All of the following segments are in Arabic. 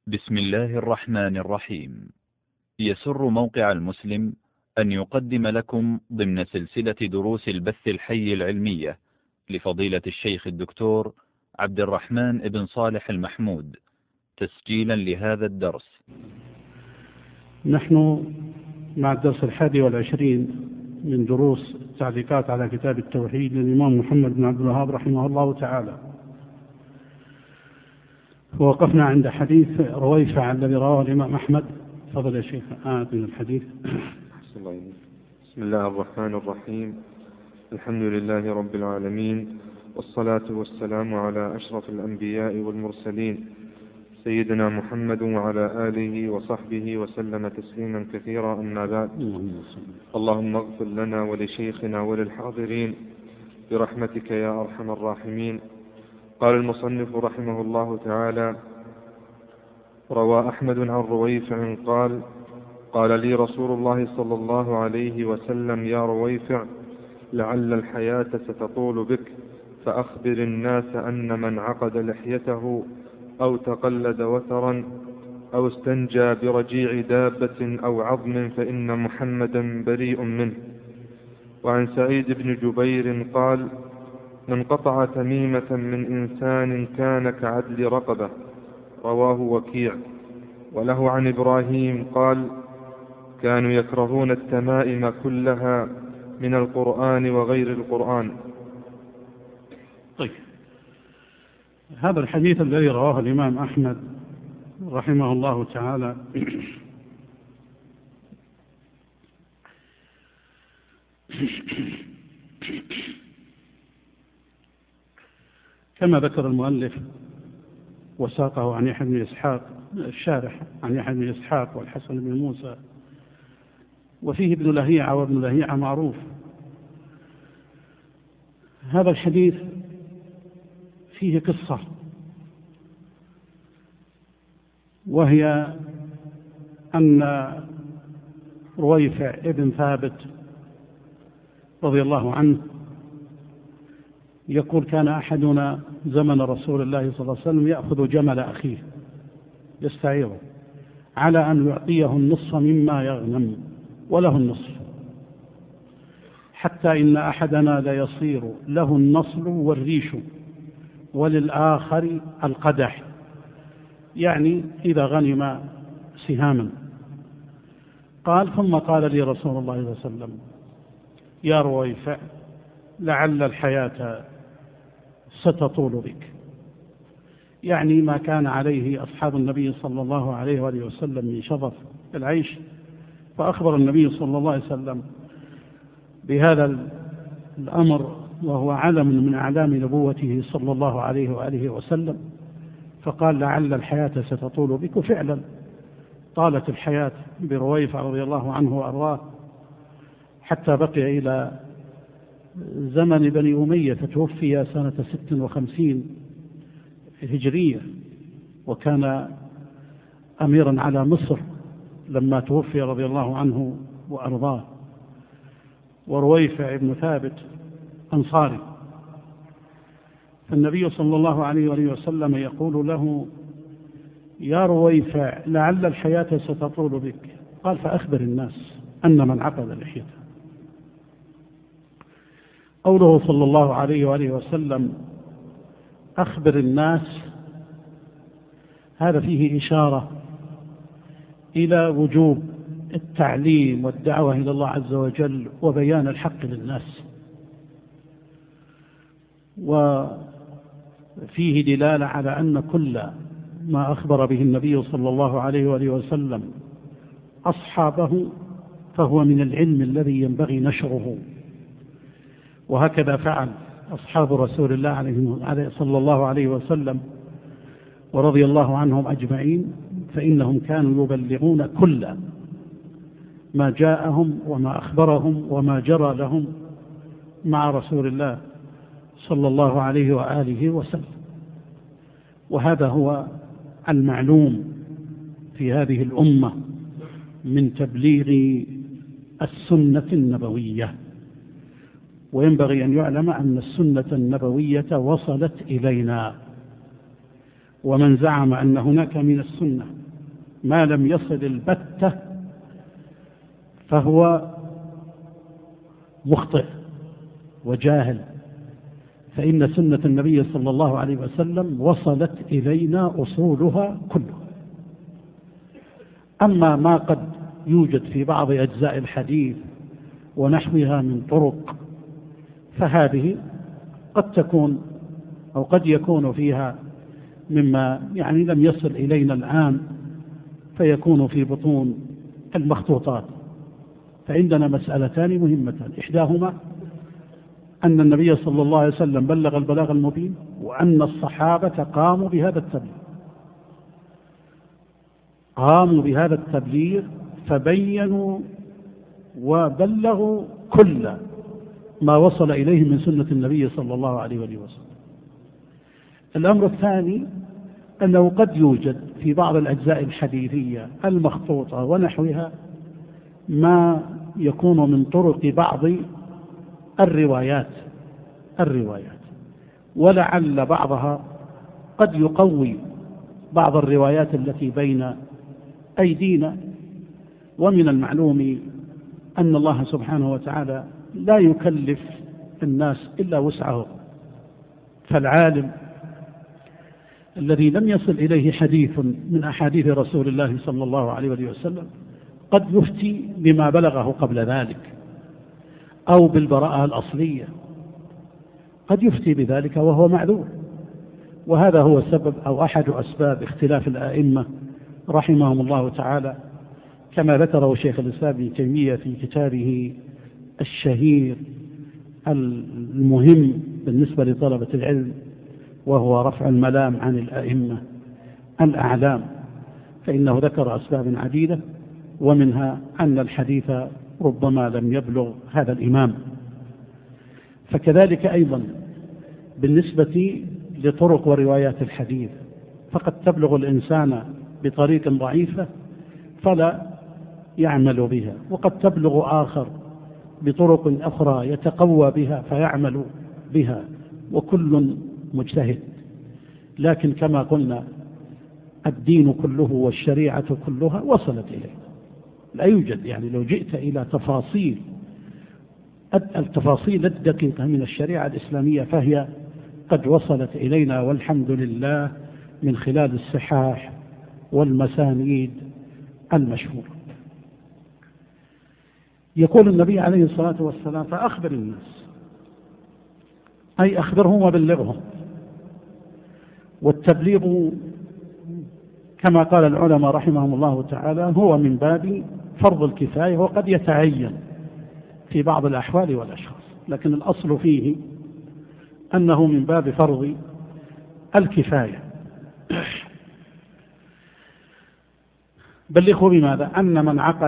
بسم الله الرحمن الرحيم. يسر موقع المسلم أن يقدم لكم ضمن سلسلة دروس البث الحي العلمية لفضيلة الشيخ الدكتور عبد الرحمن بن صالح المحمود تسجيلا لهذا الدرس. نحن مع الدرس 21 من دروس التعليقات على كتاب التوحيد للإمام محمد بن عبد الوهاب رحمه الله تعالى، ووقفنا عند حديث رويفع الذي رواه الإمام أحمد. تفضل يا شيخ من الحديث. بسم الله الرحمن الرحيم. الحمد لله رب العالمين، والصلاة والسلام على أشرف الأنبياء والمرسلين سيدنا محمد وعلى آله وصحبه وسلم تسليما كثيرا، أما بعد. اللهم اغفر لنا ولشيخنا وللحاضرين برحمتك يا أرحم الراحمين. قال المصنف رحمه الله تعالى: روى أحمد عن رويفع قال: قال لي رسول الله صلى الله عليه وسلم: يا رويفع، لعل الحياة ستطول بك، فأخبر الناس أن من عقد لحيته أو تقلد وترا أو استنجى برجيع دابة أو عظم فإن محمدا بريء منه. وعن سعيد بن جبير قال: من قطع تميمة من إنسان كان كعدل رقبة. رواه وكيع. وله عن إبراهيم قال: كانوا يكرهون التمائم كلها من القرآن وغير القرآن. طيب، هذا الحديث الذي رواه الإمام أحمد رحمه الله تعالى كما ذكر المؤلف وساقه عن يحيى بن إسحاق الشارح عن يحيى بن إسحاق والحسن بن موسى، وفيه ابن لهيعة، وابن لهيعة معروف. هذا الحديث فيه قصة، وهي أن رويفع ابن ثابت رضي الله عنه يقول: كان أحدنا زمن رسول الله صلى الله عليه وسلم يأخذ جمل أخيه يستعيره على أن يعطيه النصف مما يغنم وله النصف، حتى إن أحدنا ليصير له النصل والريش وللآخر القدح، يعني إذا غنم سهاما. قال: ثم قال لي رسول الله صلى الله عليه وسلم: يا رويفع، لعل الحياة ستطول بك، يعني ما كان عليه أصحاب النبي صلى الله عليه وآله وسلم من شظف العيش. فأخبر النبي صلى الله عليه وسلم بهذا الأمر، وهو علم من أعلام نبوته صلى الله عليه وآله وسلم، فقال: لعل الحياة ستطول بك. وفعلا طالت الحياة برويفع رضي الله عنه وأرضاه، حتى بقي إلى زمن بني أمية، فتوفي سنة 56 هجرية، وكان أميرا على مصر لما توفي رضي الله عنه وأرضاه. ورويفع ابن ثابت أنصاري، فالنبي صلى الله عليه وآله وسلم يقول له: يا رويفع، لعل الحياة ستطول بك. قال: فأخبر الناس أن من عقد لحيته. قوله صلى الله عليه وآله وسلم أخبر الناس، هذا فيه إشارة إلى وجوب التعليم والدعوة إلى الله عز وجل وبيان الحق للناس، وفيه دلالة على أن كل ما أخبر به النبي صلى الله عليه وآله وسلم أصحابه فهو من العلم الذي ينبغي نشره، وهكذا فعل أصحاب رسول الله صلى الله عليه وسلم ورضي الله عنهم أجمعين، فإنهم كانوا يبلغون كل ما جاءهم وما أخبرهم وما جرى لهم مع رسول الله صلى الله عليه وآله وسلم. وهذا هو المعلوم في هذه الأمة من تبليغ السنة النبوية. وينبغي أن يعلم أن السنة النبوية وصلت إلينا، ومن زعم أن هناك من السنة ما لم يصل البتة فهو مخطئ وجاهل، فإن سنة النبي صلى الله عليه وسلم وصلت إلينا أصولها كلها. أما ما قد يوجد في بعض أجزاء الحديث ونحوها من طرق فهذه قد تكون أو قد يكون فيها مما يعني لم يصل إلينا الآن، فيكون في بطون المخطوطات. فعندنا مسألتان مهمتان، إحداهما أن النبي صلى الله عليه وسلم بلغ البلاغ المبين، وأن الصحابة قاموا بهذا التبليغ فبينوا وبلغوا كل ما وصل إليه من سنة النبي صلى الله عليه وسلم. الأمر الثاني أنه قد يوجد في بعض الأجزاء الحديثية المخطوطة ونحوها ما يكون من طرق بعض الروايات، ولعل بعضها قد يقوي بعض الروايات التي بين أيدينا. ومن المعلوم أن الله سبحانه وتعالى لا يكلف الناس إلا وسعه، فالعالم الذي لم يصل إليه حديث من أحاديث رسول الله صلى الله عليه وسلم قد يفتي بما بلغه قبل ذلك أو بالبراءة الأصلية، قد يفتي بذلك وهو معذور. وهذا هو سبب أو أحد أسباب اختلاف الآئمة رحمهم الله تعالى، كما ذكره شيخ الإسلام ابن تيمية في كتابه الشهير المهم بالنسبة لطلبة العلم، وهو رفع الملام عن الأئمة الأعلام، فإنه ذكر أسباب عديدة، ومنها أن الحديث ربما لم يبلغ هذا الإمام. فكذلك أيضا بالنسبة لطرق وروايات الحديث، فقد تبلغ الإنسان بطريق ضعيفة فلا يعمل بها، وقد تبلغ آخر بطرق أخرى يتقوى بها فيعمل بها، وكل مجتهد. لكن كما قلنا الدين كله والشريعة كلها وصلت إليه، لا يوجد يعني لو جئت إلى التفاصيل الدقيقة من الشريعة الإسلامية فهي قد وصلت إلينا والحمد لله من خلال الصحاح والمسانيد المشهورة. يقول النبي عليه الصلاة والسلام: فأخبر الناس، أي أخبرهم وبلغهم. والتبليغ كما قال العلماء رحمهم الله تعالى هو من باب فرض الكفاية، وقد يتعين في بعض الأحوال والأشخاص، لكن الأصل فيه أنه من باب فرض الكفاية. بلغوا بماذا؟ أن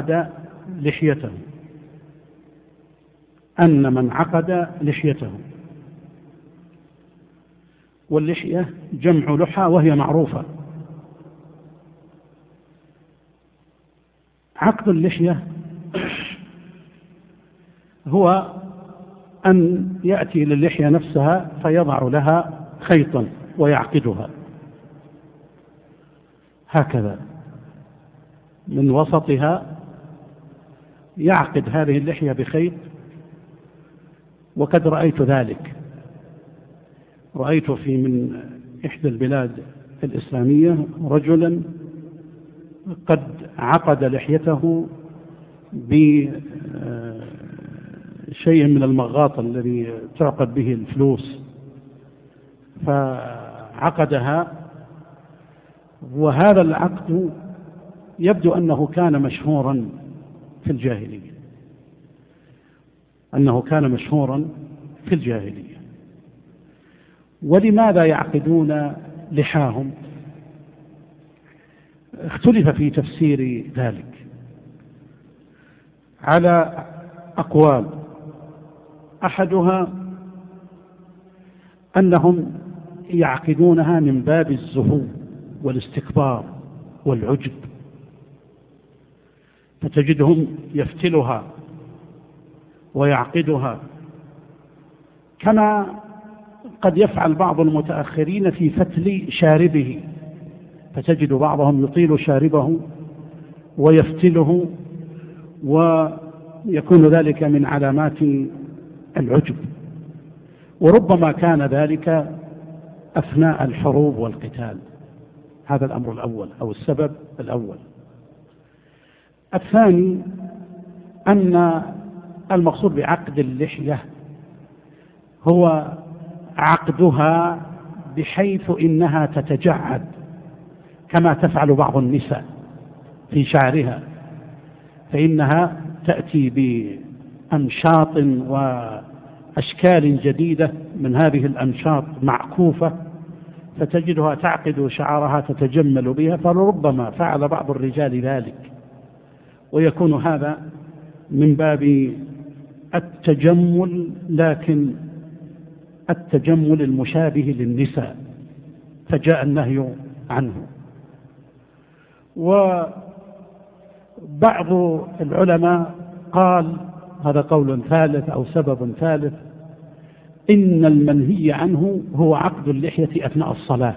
من عقد لحيته، واللحية جمع لحى وهي معروفة. عقد اللحية هو أن يأتي للحية نفسها فيضع لها خيطا ويعقدها هكذا من وسطها، يعقد هذه اللحية بخيط. وقد رأيت ذلك، رأيت في من إحدى البلاد الإسلامية رجلا قد عقد لحيته بشيء من المغاط الذي تعقد به الفلوس، فعقدها. وهذا العقد يبدو أنه كان مشهورا في الجاهلية، ولماذا يعقدون لحاهم؟ اختلف في تفسير ذلك على أقوال. أحدها أنهم يعقدونها من باب الزهو والاستكبار والعجب، فتجدهم يفتلها ويعقدها، كما قد يفعل بعض المتأخرين في فتل شاربه، فتجد بعضهم يطيل شاربه ويفتله، ويكون ذلك من علامات العجب، وربما كان ذلك أثناء الحروب والقتال. هذا الأمر الأول أو السبب الأول. الثاني أن المقصود بعقد اللحية هو عقدها بحيث إنها تتجعد كما تفعل بعض النساء في شعرها، فإنها تأتي بأمشاط وأشكال جديدة من هذه الأمشاط معكوفة، فتجدها تعقد شعرها تتجمل بها، فلربما فعل بعض الرجال ذلك، ويكون هذا من باب التجمل، لكن التجمل المشابه للنساء، فجاء النهي عنه. وبعض العلماء قال، هذا قول ثالث أو سبب ثالث، إن المنهي عنه هو عقد اللحية أثناء الصلاة،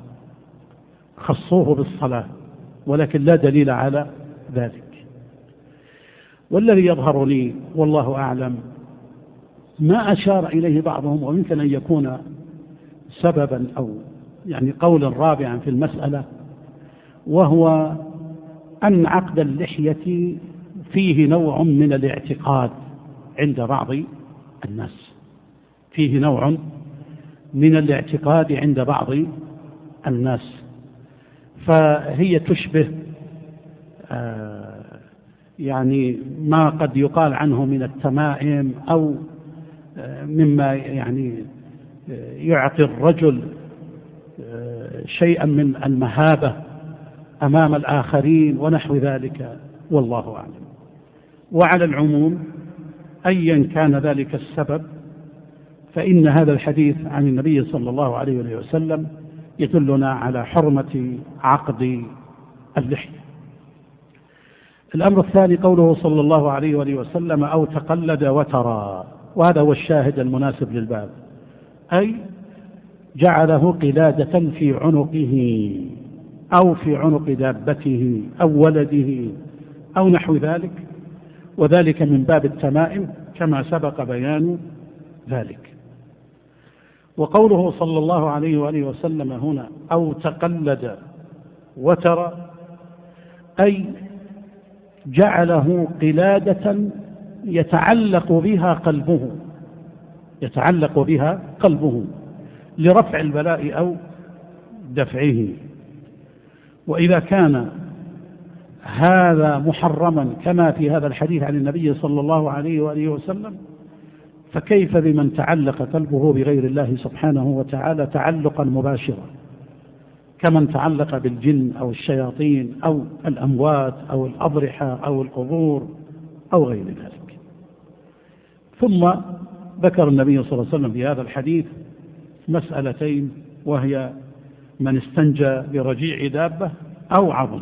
خصوه بالصلاة، ولكن لا دليل على ذلك. والذي يظهر لي والله أعلم ما أشار إليه بعضهم، ويمكن أن يكون سببا أو يعني قولا رابعا في المسألة، وهو أن عقد اللحية فيه نوع من الاعتقاد عند بعض الناس، فيه نوع من الاعتقاد عند بعض الناس، فهي تشبه يعني ما قد يقال عنه من التمائم، أو مما يعني يعطي الرجل شيئا من المهابة أمام الآخرين ونحو ذلك، والله أعلم. وعلى العموم أيا كان ذلك السبب، فإن هذا الحديث عن النبي صلى الله عليه وسلم يدلنا على حرمة عقد اللحية. الأمر الثاني قوله صلى الله عليه وسلم أو تقلد وترى، وهذا هو الشاهد المناسب للباب، أي جعله قلادة في عنقه أو في عنق دابته أو ولده أو نحو ذلك، وذلك من باب التمائم كما سبق بيان ذلك. وقوله صلى الله عليه وآله وسلم هنا أو تقلد وترى، أي جعله قلادة يتعلق بها قلبه لرفع البلاء أو دفعه. وإذا كان هذا محرما كما في هذا الحديث عن النبي صلى الله عليه وآله وسلم، فكيف بمن تعلق قلبه بغير الله سبحانه وتعالى تعلقا مباشرا، كمن تعلق بالجن أو الشياطين أو الأموات أو الأضرحة أو القبور أو غير ذلك. ثم ذكر النبي صلى الله عليه وسلم في هذا الحديث مسألتين، وهي من استنجى برجيع دابة أو عظم.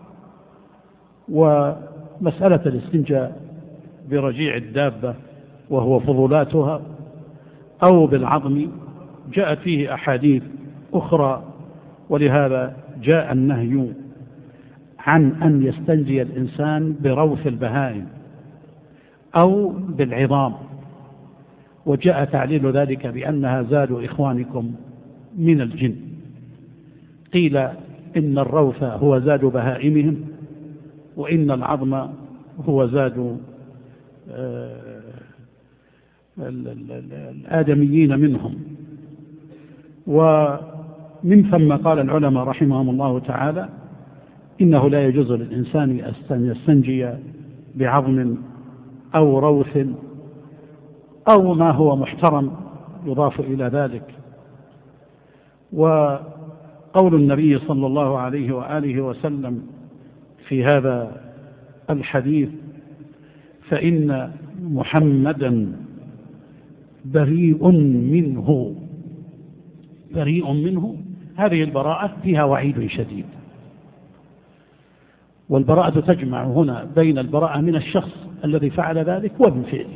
ومسألة الاستنجاء برجيع الدابة وهو فضلاتها أو بالعظم جاءت فيه أحاديث أخرى، ولهذا جاء النهي عن أن يستنجي الإنسان بروث البهائم أو بالعظام، وجاء تعليل ذلك بأنها زاد إخوانكم من الجن. قيل إن الروث هو زاد بهائمهم، وإن العظم هو زاد الآدميين منهم. ومن ثم قال العلماء رحمهم الله تعالى إنه لا يجوز للإنسان أن يستنجي بعظم أو روث أو ما هو محترم يضاف إلى ذلك. وقول النبي صلى الله عليه وآله وسلم في هذا الحديث فإن محمدا بريء منه، هذه البراءة فيها وعيد شديد، والبراءة تجمع هنا بين البراءة من الشخص الذي فعل ذلك ومن فعله،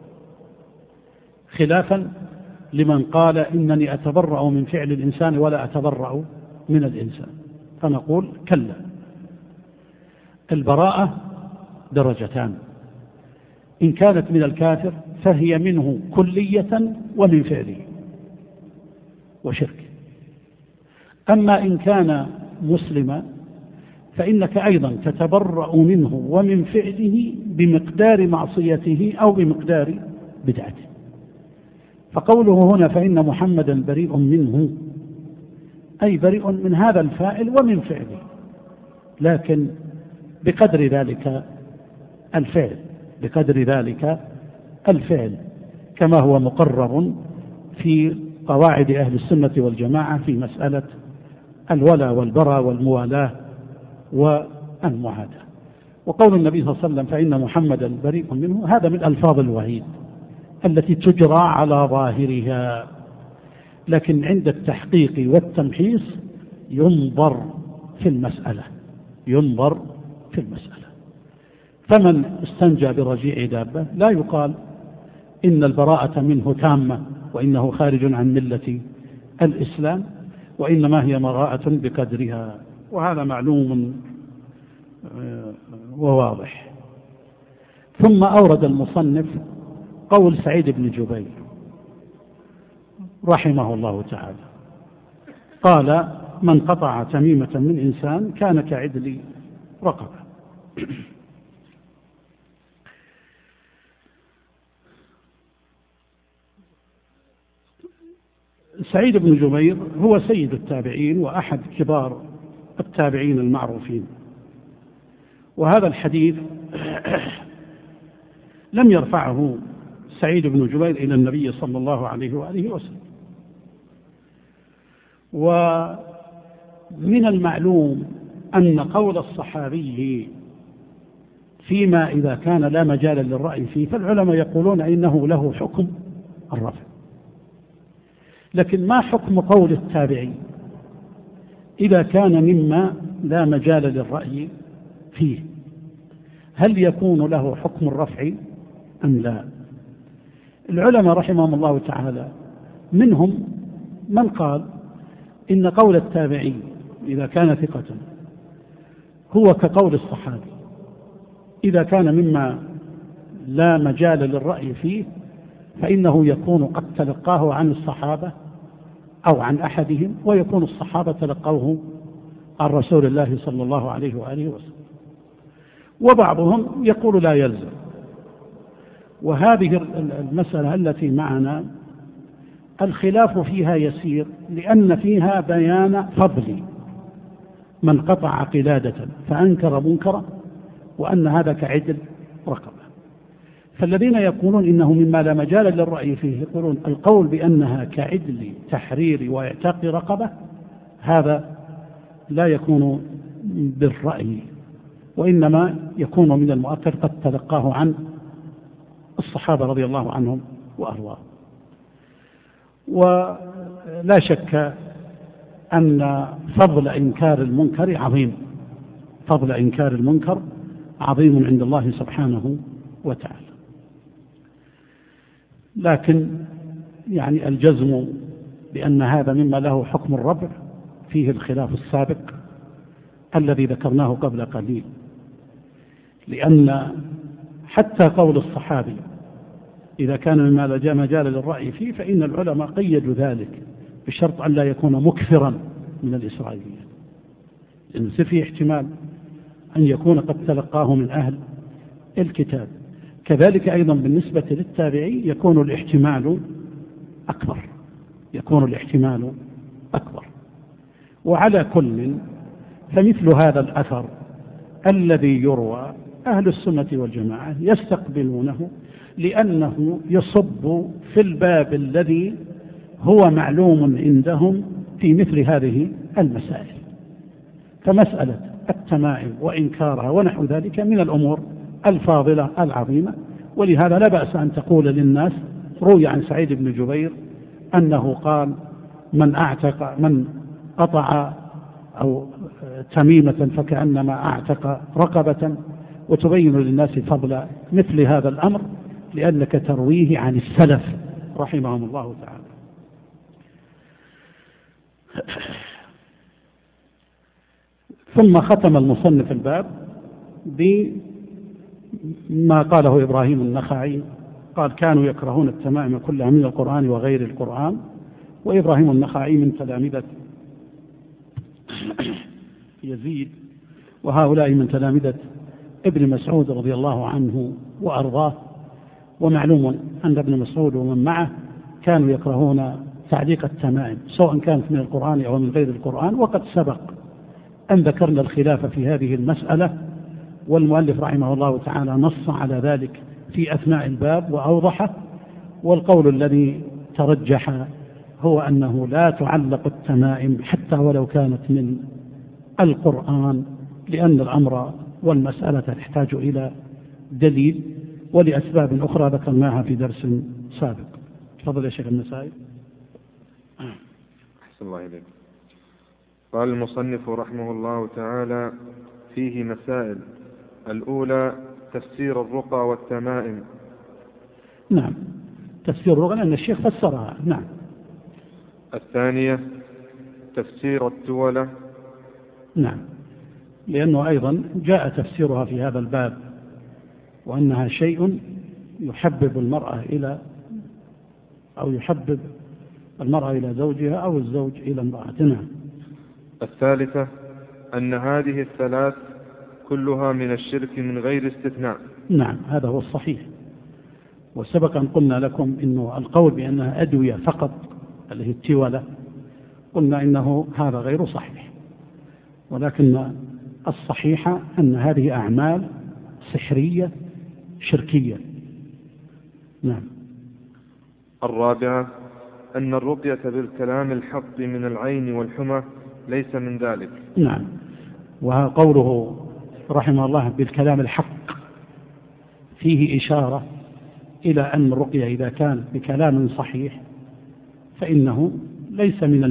خلافا لمن قال إنني أتبرأ من فعل الإنسان ولا أتبرأ من الإنسان، فنقول كلا. البراءة درجتان: إن كانت من الكافر فهي منه كلية ومن فعله وشركه، أما إن كان مسلما فإنك أيضا تتبرأ منه ومن فعله بمقدار معصيته أو بمقدار بدعته. فقوله هنا فإن محمدا بريء منه، أي بريء من هذا الفاعل ومن فعله، لكن بقدر ذلك الفعل، بقدر ذلك الفعل، كما هو مقرر في قواعد أهل السنة والجماعة في مسألة الولاء والبراء والموالاة والمعاداة. وقول النبي صلى الله عليه وسلم فإن محمدا بريء منه، هذا من ألفاظ الوعيد التي تجرى على ظاهرها، لكن عند التحقيق والتمحيص ينظر في المسألة، ينظر في المسألة. فمن استنجى برجيع دابة لا يقال إن البراءة منه تامة وإنه خارج عن ملة الإسلام، وإنما هي براءة بقدرها، وهذا معلوم وواضح. ثم أورد المصنف قول سعيد بن جبير رحمه الله تعالى، قال: من قطع تميمة من إنسان كان كعدل رقبة. سعيد بن جبير هو سيد التابعين وأحد كبار التابعين المعروفين، وهذا الحديث لم يرفعه سعيد بن جبير إلى النبي صلى الله عليه وآله وسلم. ومن المعلوم أن قول الصحابي فيما إذا كان لا مجال للرأي فيه، فالعلماء يقولون إنه له حكم الرفع، لكن ما حكم قول التابعي إذا كان مما لا مجال للرأي فيه؟ هل يكون له حكم الرفع أم لا؟ العلماء رحمهم الله تعالى منهم من قال إن قول التابعي إذا كان ثقة هو كقول الصحابي إذا كان مما لا مجال للرأي فيه، فإنه يكون قد تلقاه عن الصحابة أو عن أحدهم، ويكون الصحابة تلقوه عن رسول الله صلى الله عليه وآله وسلم. وبعضهم يقول لا يلزم. وهذه المسألة التي معنا الخلاف فيها يسير، لأن فيها بيان فضل من قطع قلادة فأنكر منكرا، وأن هذا كعدل رقبة. فالذين يقولون إنه مما لا مجال للرأي فيه يقولون القول بأنها كعدل تحرير واعتاق رقبة، هذا لا يكون بالرأي، وإنما يكون من المؤكد قد تلقاه عن الصحابة رضي الله عنهم وأرضاهم. ولا شك أن فضل إنكار المنكر عظيم، فضل إنكار المنكر عظيم عند الله سبحانه وتعالى. لكن يعني الجزم بأن هذا مما له حكم الرفع فيه الخلاف السابق الذي ذكرناه قبل قليل، لأن حتى قول الصحابي إذا كان مما لا مجال للرأي فيه، فإن العلماء قيدوا ذلك بشرط أن لا يكون مكثرا من الإسرائيليين، لأن فيه احتمال أن يكون قد تلقاه من أهل الكتاب. كذلك أيضا بالنسبة للتابعي يكون الاحتمال أكبر، يكون الاحتمال أكبر. وعلى كل فمثل هذا الأثر الذي يروى أهل السنة والجماعة يستقبلونه، لأنه يصب في الباب الذي هو معلوم عندهم في مثل هذه المسائل. فمسألة التمائم وإنكارها ونحو ذلك من الأمور الفاضلة العظيمة، ولهذا لا بأس أن تقول للناس روي عن سعيد بن جبير أنه قال من قطع أو تميمة فكأنما أعتق رقبة، وتبين للناس فضل مثل هذا الأمر لأنك ترويه عن السلف رحمهم الله تعالى. ثم ختم المصنف الباب بما قاله إبراهيم النخعي، قال كانوا يكرهون التمائم كلها من القرآن وغير القرآن. وإبراهيم النخعي من تلامذة يزيد، وهؤلاء من تلامذة ابن مسعود رضي الله عنه وأرضاه. ومعلوم أن ابن مسعود ومن معه كانوا يكرهون تعليق التمائم سواء كانت من القرآن أو من غير القرآن. وقد سبق أن ذكرنا الخلاف في هذه المسألة، والمؤلف رحمه الله تعالى نص على ذلك في أثناء الباب وأوضحه. والقول الذي ترجح هو أنه لا تعلق التمائم حتى ولو كانت من القرآن، لأن الأمر والمسألة تحتاج إلى دليل ولأسباب أخرى ذكرناها في درس سابق. تفضل يا شيخ النسائي. أحسن الله إليك. قال المصنف رحمه الله تعالى: فيه مسائل. الأولى تفسير الرقى والتمائم. نعم، تفسير الرقى لأن الشيخ فسرها. نعم. الثانية تفسير التولة. نعم، لأنه أيضا جاء تفسيرها في هذا الباب، وأنها شيء يحبب المرأة إلى زوجها أو الزوج إلى امرأتها. الثالثة أن هذه الثلاث كلها من الشرك من غير استثناء. نعم، هذا هو الصحيح. وسبق أن قلنا لكم إنه القول بأنها أدوية فقط اللي هي التولة، قلنا إنه هذا غير صحيح، ولكن الصحيح أن هذه أعمال سحرية شركية. نعم. الرابعة أن الرقية بالكلام الحق من العين والحمى ليس من ذلك. نعم، وقوله رحمه الله بالكلام الحق فيه إشارة إلى أن الرقية إذا كان بكلام صحيح فإنه ليس من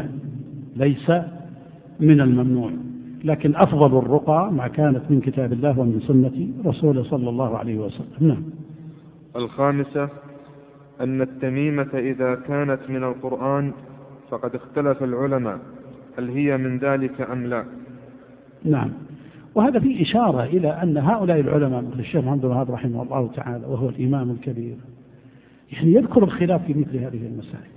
الممنوع، لكن أفضل الرقى ما كانت من كتاب الله ومن سنة رسوله صلى الله عليه وسلم. نعم. الخامسة أن التميمة إذا كانت من القرآن فقد اختلف العلماء هل هي من ذلك أم لا. نعم، وهذا فيه إشارة إلى أن هؤلاء العلماء مثل الشيخ محمد بن وهاب رحمه الله تعالى وهو الإمام الكبير يعني يذكر الخلاف في مثل هذه المسائل.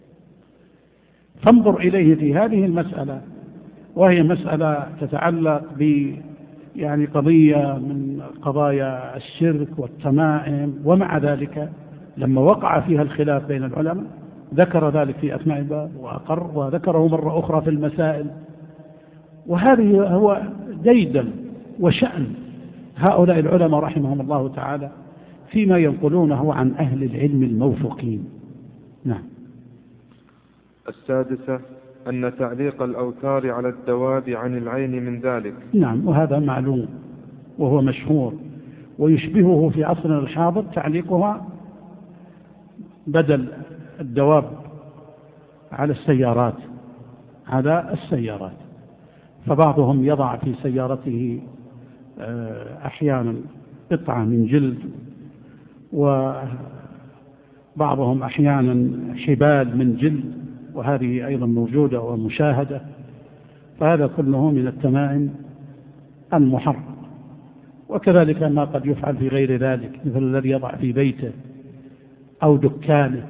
فانظر إليه في هذه المسألة، وهي مسألة تتعلق يعني قضية من قضايا الشرك والتمائم، ومع ذلك لما وقع فيها الخلاف بين العلماء ذكر ذلك في أثناء الباب وأقر وذكره مرة أخرى في المسائل. وهذه هو ديدن وشأن هؤلاء العلماء رحمهم الله تعالى فيما ينقلونه عن أهل العلم الموثوقين. نعم. السادسة أن تعليق الأوتار على الدواب عن العين من ذلك. نعم، وهذا معلوم وهو مشهور، ويشبهه في عصرنا الحاضر تعليقها بدل الدواب على السيارات. فبعضهم يضع في سيارته أحيانا قطعة من جلد، وبعضهم أحيانا حبال من جلد، وهذه أيضا موجودة ومشاهدة. فهذا كله من التمائم المحرم. وكذلك ما قد يفعل في غير ذلك، مثل الذي يضع في بيته أو دكانه،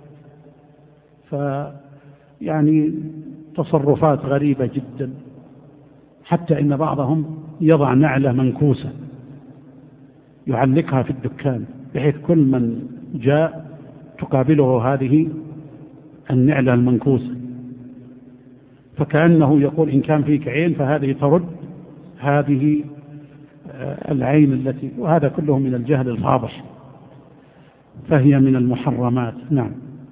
فيعني تصرفات غريبة جدا. حتى إن بعضهم يضع نعلة منكوسة يعلقها في الدكان، بحيث كل من جاء تقابله هذه النعلة المنكوسة، فكأنه يقول إن كان فيك عين فهذه ترد هذه العين التي، وهذا كله من الجهل الفاضح، فهي من المحرمات. نعم.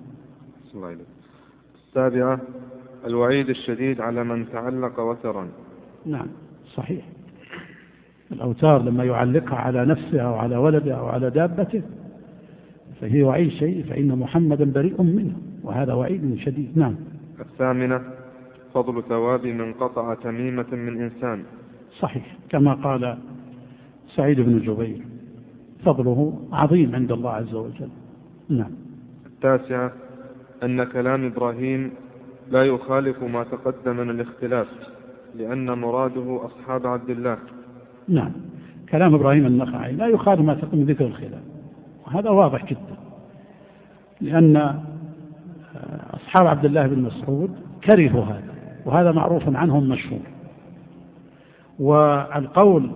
السابعة الوعيد الشديد على من تعلق وترا. نعم صحيح، الأوتار لما يعلقها على نفسه أو على ولده أو على دابته فهي وعيد شيء، فإن محمدا بريء منه، وهذا وعيد شديد. نعم. الثامنة فضل ثواب من قطع تميمة من إنسان. صحيح، كما قال سعيد بن جبير فضله عظيم عند الله عز وجل. نعم. التاسعة أن كلام إبراهيم لا يخالف ما تقدم من الاختلاف، لأن مراده أصحاب عبد الله. نعم، كلام إبراهيم النخعي لا يخالف ما تقوم ذكر الخلاف، وهذا واضح جدا، لأن أصحاب عبد الله بن مسعود كرهوا هذا، وهذا معروف عنهم مشهور. والقول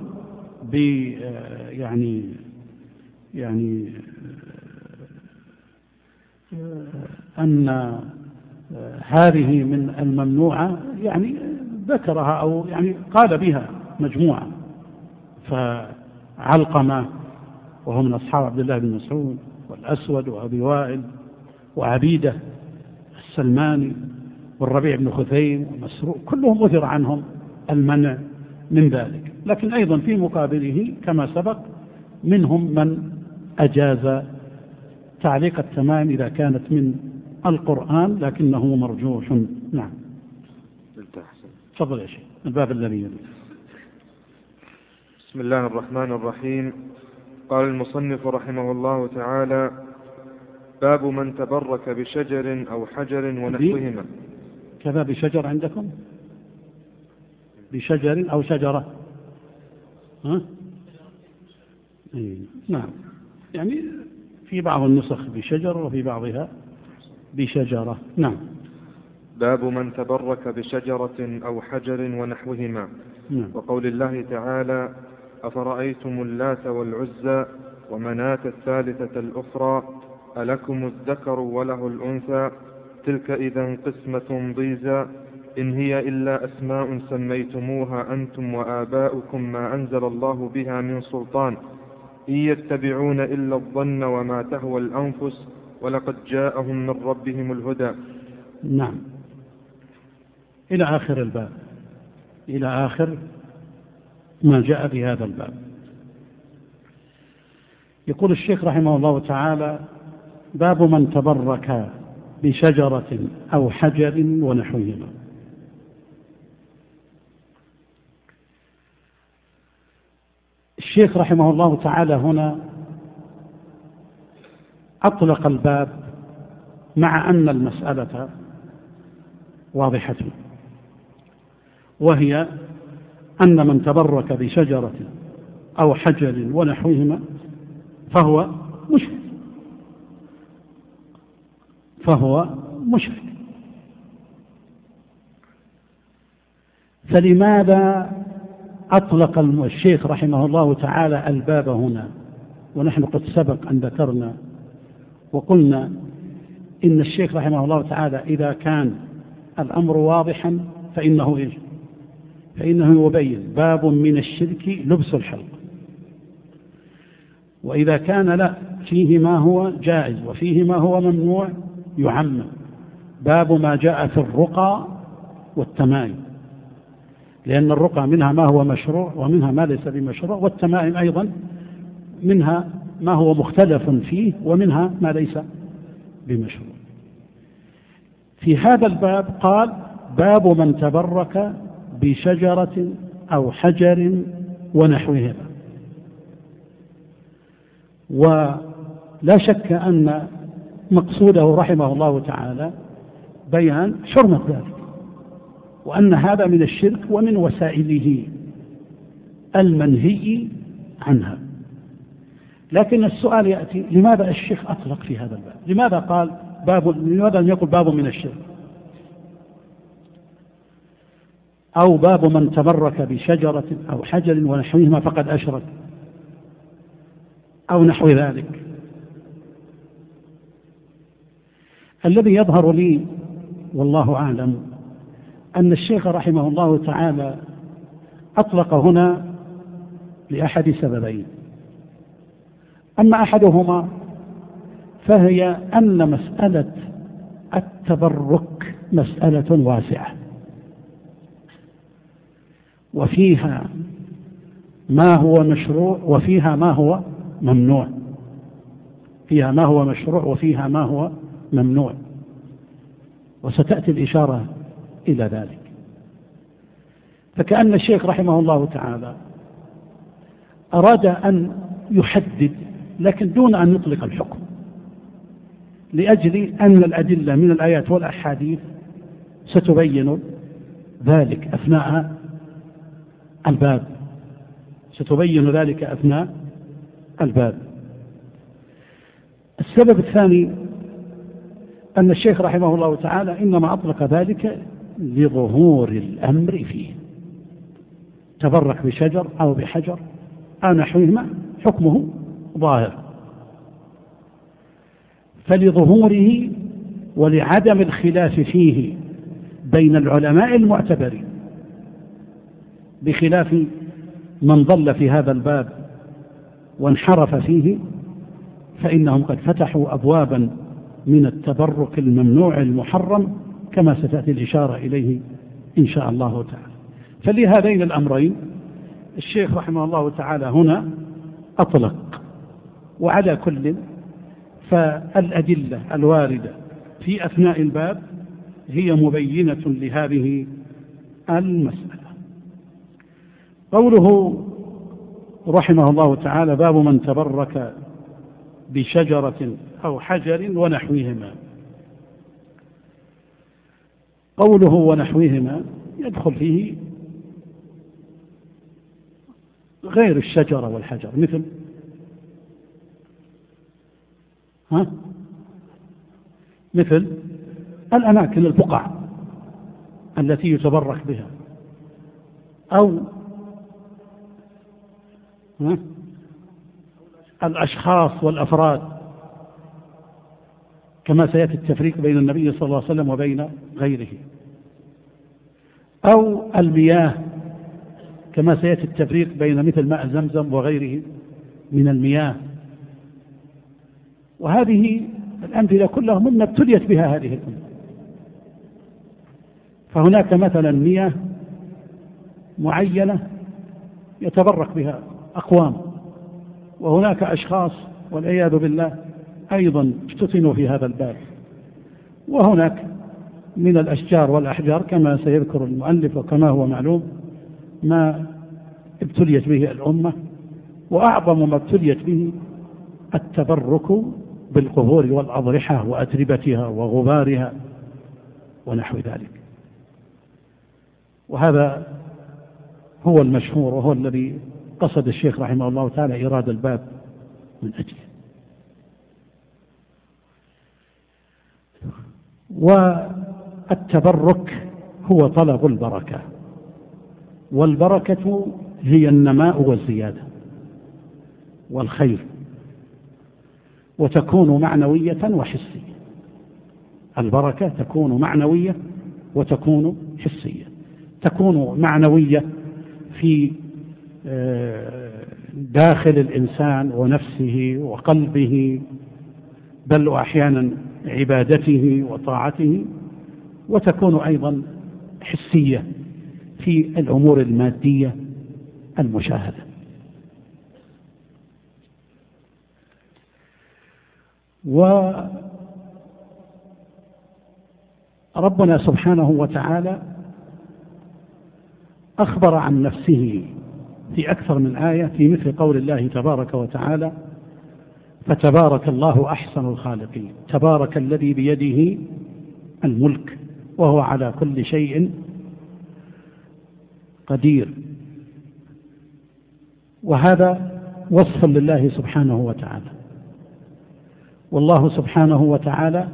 أن هذه من الممنوعة ذكرها أو قال بها مجموعة، فعلقمة وهو من أصحاب عبد الله بن مسعود، والأسود وأبي وائل وعبيدة السلماني والربيع بن خثيم ومسروق، كلهم أثر عنهم المنع من ذلك. لكن أيضا في مقابله كما سبق منهم من أجاز تعليق التمائم إذا كانت من القرآن لكنه مرجوح. نعم. تفضل يا شيخ، الباب الذي يلي. بسم الله الرحمن الرحيم. قال المصنف رحمه الله تعالى: باب من تبرك بشجر أو حجر ونحوهما. كذا بشجر عندكم؟ بشجر أو شجرة؟ نعم، في بعض النسخ بشجر وفي بعضها بشجرة. نعم. باب من تبرك بشجرة أو حجر ونحوهما. نعم. وقول الله تعالى: أفرأيتم اللات والعزى ومناة الثالثة الأخرى ألكم الذكر وله الأنثى تلك إذا قسمة ضيزى إن هي إلا أسماء سميتموها أنتم وآباؤكم ما أنزل الله بها من سلطان إن يتبعون إلا الظن وما تهوى الأنفس ولقد جاءهم من ربهم الهدى. نعم، إلى آخر الباب، إلى آخر ما جاء في هذا الباب. يقول الشيخ رحمه الله تعالى: باب من تبرك بشجرة أو حجر ونحوهما. الشيخ رحمه الله تعالى هنا أطلق الباب مع أن المسألة واضحة، وهي أن من تبرك بشجرة أو حجر ونحوهما فهو مشرك. فلماذا أطلق الشيخ رحمه الله تعالى الباب هنا؟ ونحن قد سبق أن ذكرنا وقلنا إن الشيخ رحمه الله تعالى إذا كان الأمر واضحا فإنه يبين باب من الشرك لبس الحلق، وإذا كان لا فيه ما هو جائز وفيه ما هو ممنوع يعمم، باب ما جاء في الرقى والتمائم، لأن الرقى منها ما هو مشروع ومنها ما ليس بمشروع، والتمائم أيضا منها ما هو مختلف فيه ومنها ما ليس بمشروع. في هذا الباب قال: باب من تبرك بشجرة أو حجر ونحوهما. ولا شك أن مقصوده رحمه الله تعالى بيان حرمة ذلك، وأن هذا من الشرك ومن وسائله المنهي عنها. لكن السؤال يأتي: لماذا الشيخ أطلق في هذا الباب؟ لماذا قال لماذا لم يقل باب من الشرك أو باب من تبرك بشجرة أو حجر ونحوهما فقد أشرك أو نحو ذلك؟ الذي يظهر لي والله أعلم أن الشيخ رحمه الله تعالى أطلق هنا لأحد سببين. أما أحدهما فهي أن مسألة التبرك مسألة واسعة، وفيها ما هو مشروع وفيها ما هو ممنوع، فيها ما هو مشروع وفيها ما هو ممنوع، وستأتي الإشارة إلى ذلك. فكأن الشيخ رحمه الله تعالى أراد أن يحدد لكن دون أن يطلق الحكم، لأجل أن الأدلة من الآيات والأحاديث ستبين ذلك أثناء الباب، ستبين ذلك أثناء الباب. السبب الثاني أن الشيخ رحمه الله تعالى إنما أطلق ذلك لظهور الأمر فيه، تبرك بشجر أو بحجر أو نحوهما حكمه ظاهر، فلظهوره ولعدم الخلاف فيه بين العلماء المعتبرين، بخلاف من ضل في هذا الباب وانحرف فيه، فإنهم قد فتحوا أبوابا من التبرك الممنوع المحرم كما ستأتي الإشارة إليه إن شاء الله تعالى. فلهذين الأمرين الشيخ رحمه الله تعالى هنا أطلق. وعلى كل فالأدلة الواردة في أثناء الباب هي مبينة لهذه المسألة. قوله رحمه الله تعالى: باب من تبرك بشجرة أو حجر ونحوهما. قوله ونحوهما يدخل فيه غير الشجرة والحجر، مثل الأماكن البقع التي يتبرك بها، أو الأشخاص والأفراد، كما سيأتي التفريق بين النبي صلى الله عليه وسلم وبين غيره، أو المياه كما سيأتي التفريق بين مثل ماء زمزم وغيره من المياه. وهذه الأمثلة كلها مما ابتليت بها هذه الأمة. فهناك مثلا مياه معينة يتبرك بها أقوام، وهناك أشخاص والعياذ بالله أيضا افتتنوا في هذا الباب، وهناك من الأشجار والأحجار كما سيذكر المؤلف وكما هو معلوم ما ابتليت به الأمة، وأعظم ما ابتليت به التبرك بالقبور والأضرحة وأتربتها وغبارها ونحو ذلك. وهذا هو المشهور وهو الذي قصد الشيخ رحمه الله تعالى إيراد الباب من أجله. والتبرك هو طلب البركة، والبركة هي النماء والزيادة والخير، وتكون معنوية وحسية. البركة تكون معنوية وتكون حسية. تكون معنوية في داخل الإنسان ونفسه وقلبه، بل وأحيانا عبادته وطاعته، وتكون أيضا حسية في الأمور المادية المشاهدة. وربنا سبحانه وتعالى أخبر عن نفسه في أكثر من آية في مثل قول الله تبارك وتعالى: فتبارك الله أحسن الخالقين. تبارك الذي بيده الملك وهو على كل شيء قدير. وهذا وصف لله سبحانه وتعالى. والله سبحانه وتعالى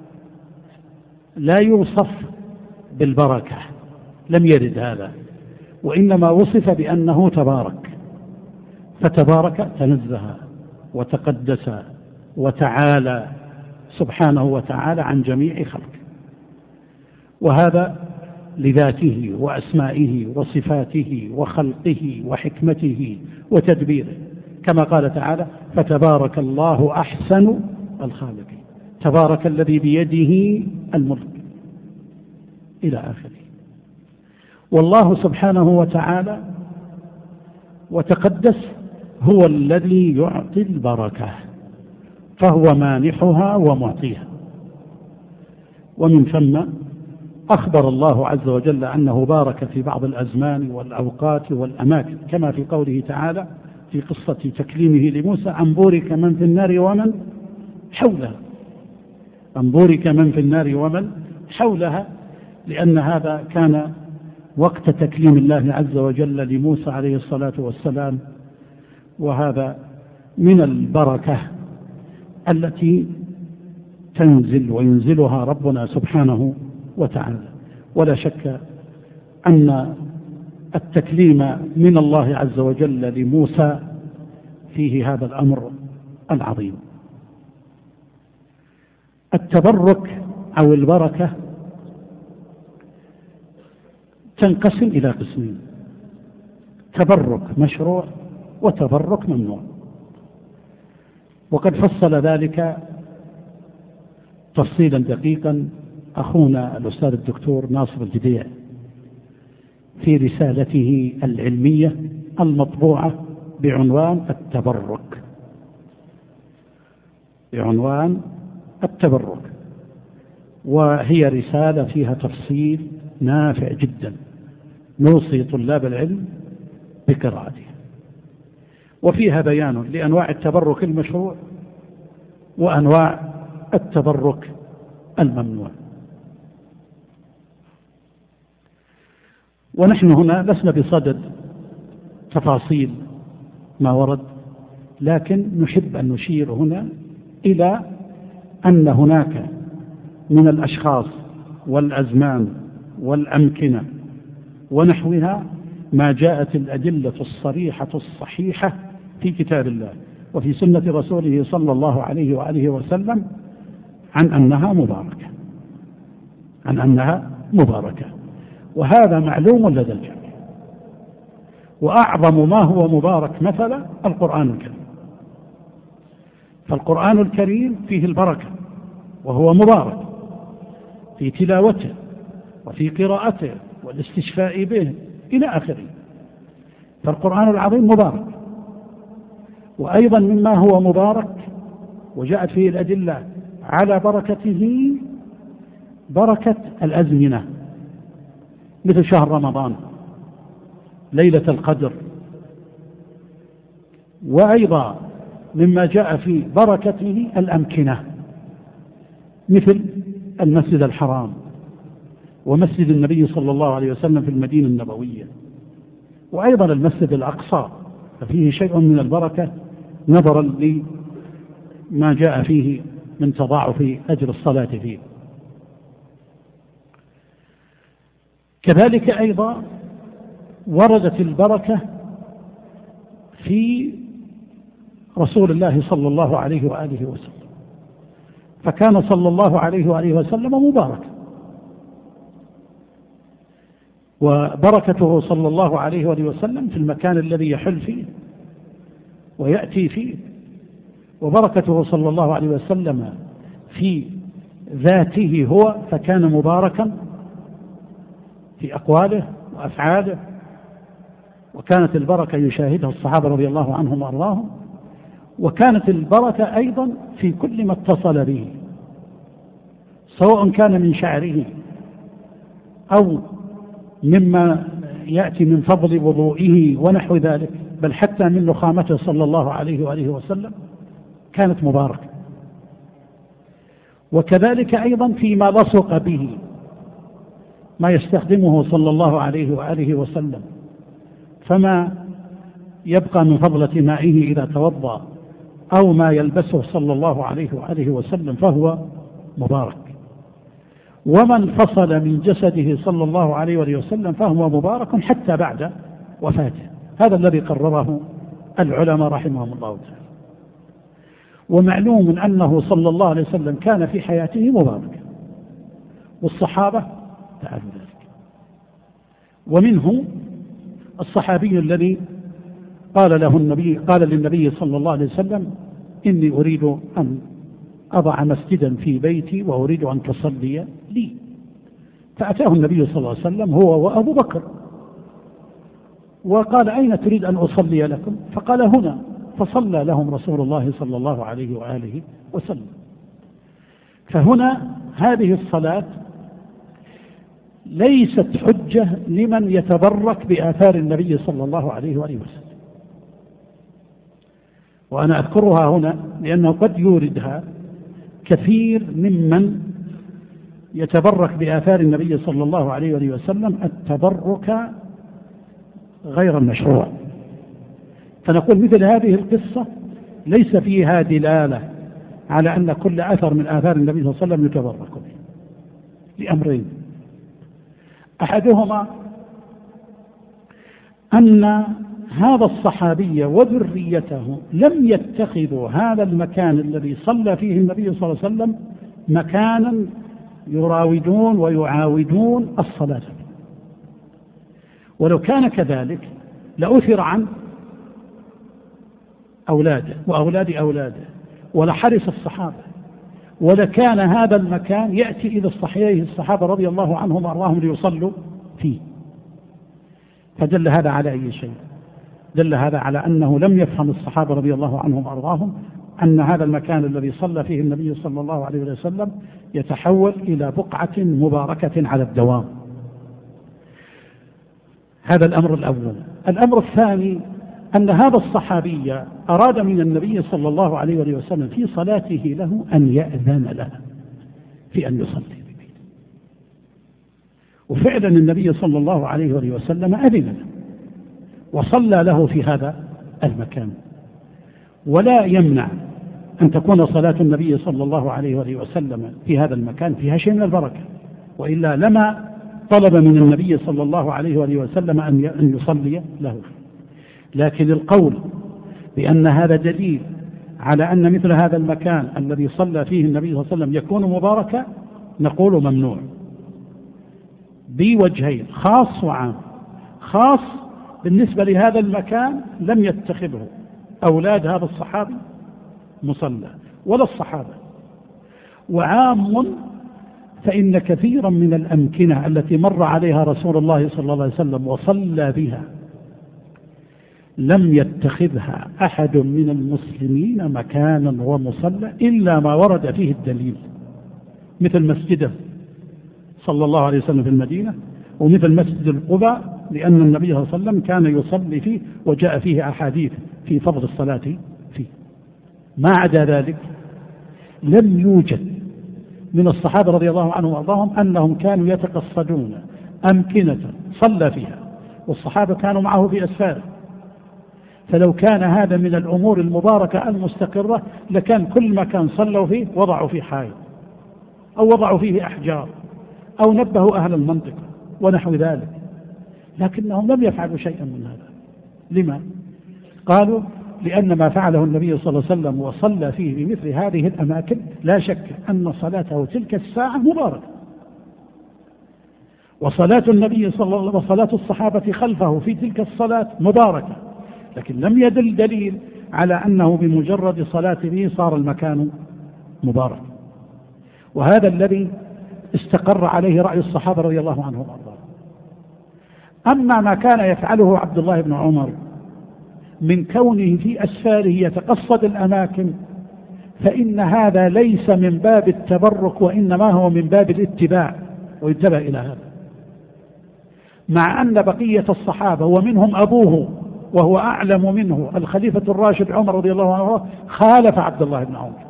لا يوصف بالبركة، لم يرد هذا، وإنما وصف بأنه تبارك. فتبارك تنزه وتقدس وتعالى سبحانه وتعالى عن جميع خلقه، وهذا لذاته وأسمائه وصفاته وخلقه وحكمته وتدبيره، كما قال تعالى: فتبارك الله أحسن الخالقين. تبارك الذي بيده الملك إلى آخره. والله سبحانه وتعالى وتقدس هو الذي يعطي البركة، فهو مانحها ومعطيها. ومن ثم أخبر الله عز وجل أنه بارك في بعض الأزمان والأوقات والأماكن، كما في قوله تعالى في قصة تكليمه لموسى: أن بورك من في النار ومن حولها. أن بورك من في النار ومن حولها، لأن هذا كان وقت تكليم الله عز وجل لموسى عليه الصلاة والسلام، وهذا من البركة التي تنزل وينزلها ربنا سبحانه وتعالى. ولا شك أن التكليم من الله عز وجل لموسى فيه هذا الأمر العظيم. التبرك أو البركة تنقسم إلى قسمين: تبرك مشروع وتبرك ممنوع. وقد فصل ذلك تفصيلا دقيقا أخونا الأستاذ الدكتور ناصر الجديع في رسالته العلمية المطبوعة بعنوان التبرك، وهي رسالة فيها تفصيل نافع جدا، نوصي طلاب العلم بقراءتها، وفيها بيان لأنواع التبرك المشروع وأنواع التبرك الممنوع. ونحن هنا لسنا بصدد تفاصيل ما ورد، لكن نحب أن نشير هنا إلى أن هناك من الأشخاص والأزمان والأمكنة ونحوها ما جاءت الأدلة الصريحة الصحيحة في كتاب الله وفي سنة رسوله صلى الله عليه وآله وسلم عن أنها مباركة، وهذا معلوم لدى الجميع. وأعظم ما هو مبارك مثلا القرآن الكريم، فالقرآن الكريم فيه البركة وهو مبارك في تلاوته وفي قراءته والاستشفاء به إلى آخره، فالقرآن العظيم مبارك. وأيضا مما هو مبارك وجاءت فيه الأدلة على بركته بركة الأزمنة، مثل شهر رمضان، ليلة القدر. وأيضا مما جاء في بركته الأمكنة، مثل المسجد الحرام ومسجد النبي صلى الله عليه وسلم في المدينة النبوية، وأيضا المسجد الأقصى ففيه شيء من البركة نظرا لما جاء فيه من تضاعف أجر الصلاة فيه. كذلك أيضا وردت البركة في رسول الله صلى الله عليه وآله وسلم، فكان صلى الله عليه وآله وسلم مبارك، وبركته صلى الله عليه وآله وسلم في المكان الذي يحل فيه ويأتي فيه، وبركته صلى الله عليه وسلم في ذاته هو، فكان مباركا في أقواله وأفعاله، وكانت البركة يشاهدها الصحابة رضي الله عنهم وأرضاهم. وكانت البركة أيضا في كل ما اتصل به، سواء كان من شعره أو مما يأتي من فضل وضوئه ونحو ذلك، بل حتى من نخامته صلى الله عليه وآله وسلم كانت مباركة. وكذلك أيضا فيما لصق به، ما يستخدمه صلى الله عليه وآله وسلم، فما يبقى من فضلة مائه إذا توضأ أو ما يلبسه صلى الله عليه وآله وسلم فهو مبارك. ومن فصل من جسده صلى الله عليه وآله وسلم فهو مبارك حتى بعد وفاته، هذا الذي قرره العلماء رحمهم الله تعالى. ومعلوم أنه صلى الله عليه وسلم كان في حياته مبارك، والصحابة فعلوا ذلك. ومنه الصحابي الذي قال للنبي صلى الله عليه وسلم: إني أريد أن أضع مسجدا في بيتي وأريد أن تصلي لي. فأتاه النبي صلى الله عليه وسلم هو وأبو بكر وقال: أين تريد أن أصلي لكم؟ فقال: هنا. فصلى لهم رسول الله صلى الله عليه وآله وسلم. فهنا هذه الصلاة ليست حجة لمن يتبرك بآثار النبي صلى الله عليه وآله وسلم، وأنا أذكرها هنا لأنه قد يوردها كثير ممن يتبرك بآثار النبي صلى الله عليه وآله وسلم التبرك غير المشروع. فنقول مثل هذه القصة ليس فيها دلالة على أن كل أثر من آثار النبي صلى الله عليه وسلم يتبرك به، لأمرين: أحدهما أن هذا الصحابي وذريته لم يتخذوا هذا المكان الذي صلى فيه النبي صلى الله عليه وسلم مكانا يراودون ويعاودون الصلاة فيه، ولو كان كذلك لأثر عن أولاده وأولاد أولاده ولحرص الصحابة، ولكان هذا المكان يأتي إلى الصحابة رضي الله عنهم وأرضاهم ليصلوا فيه. فدل هذا على أي شيء؟ دل هذا على أنه لم يفهم الصحابة رضي الله عنهم وأرضاهم أن هذا المكان الذي صلى فيه النبي صلى الله عليه وسلم يتحول إلى بقعة مباركة على الدوام. هذا الأمر الأول. الأمر الثاني أن هذا الصحابي أراد من النبي صلى الله عليه وسلم في صلاته له أن يأذن له في أن يصلي في بيته، وفعلا النبي صلى الله عليه وسلم أذن له وصلى له في هذا المكان. ولا يمنع أن تكون صلاة النبي صلى الله عليه وسلم في هذا المكان فيها شيء من البركة، وإلا لما طلب من النبي صلى الله عليه وسلم أن يصلي له. لكن القول بأن هذا دليل على أن مثل هذا المكان الذي صلى فيه النبي صلى الله عليه وسلم يكون مباركا نقول ممنوع بوجهين: خاص وعام. خاص بالنسبة لهذا المكان لم يتخذه أولاد هذا الصحابي مصلى ولا الصحابة. وعام فإن كثيرا من الأمكنة التي مر عليها رسول الله صلى الله عليه وسلم وصلى بها لم يتخذها أحد من المسلمين مكانا ومصلى إلا ما ورد فيه الدليل، مثل مسجده صلى الله عليه وسلم في المدينة، ومثل مسجد القباء لأن النبي صلى الله عليه وسلم كان يصلي فيه وجاء فيه أحاديث في فضل الصلاة فيه. ما عدا ذلك لم يوجد من الصحابة رضي الله عنهم وارضاهم أنهم كانوا يتقصدون أمكنة صلى فيها، والصحابة كانوا معه في أسفاره. فلو كان هذا من الأمور المباركة المستقرة لكان كل مكان صلوا فيه وضعوا فيه حائط أو وضعوا فيه أحجار أو نبهوا أهل المنطقة ونحو ذلك، لكنهم لم يفعلوا شيئا من هذا. لما؟ قالوا لأن ما فعله النبي صلى الله عليه وسلم وصلى فيه بمثل هذه الأماكن لا شك أن صلاته تلك الساعة مباركة، وصلاة النبي صلى الله عليه وسلم وصلاة الصحابة خلفه في تلك الصلاة مباركة، لكن لم يدل دليل على أنه بمجرد صلاة به صار المكان مبارك. وهذا الذي استقر عليه رأي الصحابة رضي الله عنهم وارضاهم. أما ما كان يفعله عبد الله بن عمر من كونه في أسفاره يتقصد الأماكن فإن هذا ليس من باب التبرك، وإنما هو من باب الاتباع، ويتبع إلى هذا، مع أن بقية الصحابة ومنهم أبوه وهو أعلم منه الخليفة الراشد عمر رضي الله عنه خالف عبد الله بن عمر.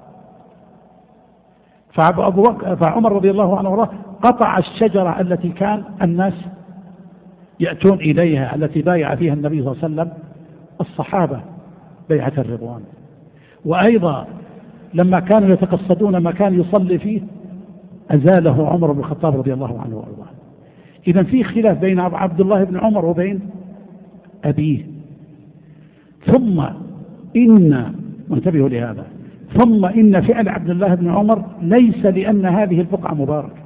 فعمر رضي الله عنه قطع الشجرة التي كان الناس يأتون إليها التي بايع فيها النبي صلى الله عليه وسلم الصحابة بيعة الرضوان. وأيضا لما كانوا يتقصدون مكان يصلي فيه أزاله عمر بن الخطاب رضي الله عنه وارضاه. إذن في خلاف بين عبد الله بن عمر وبين أبيه. ثم إن وانتبهوا لهذا، ثم إن فعل عبد الله بن عمر ليس لأن هذه البقعة مباركة،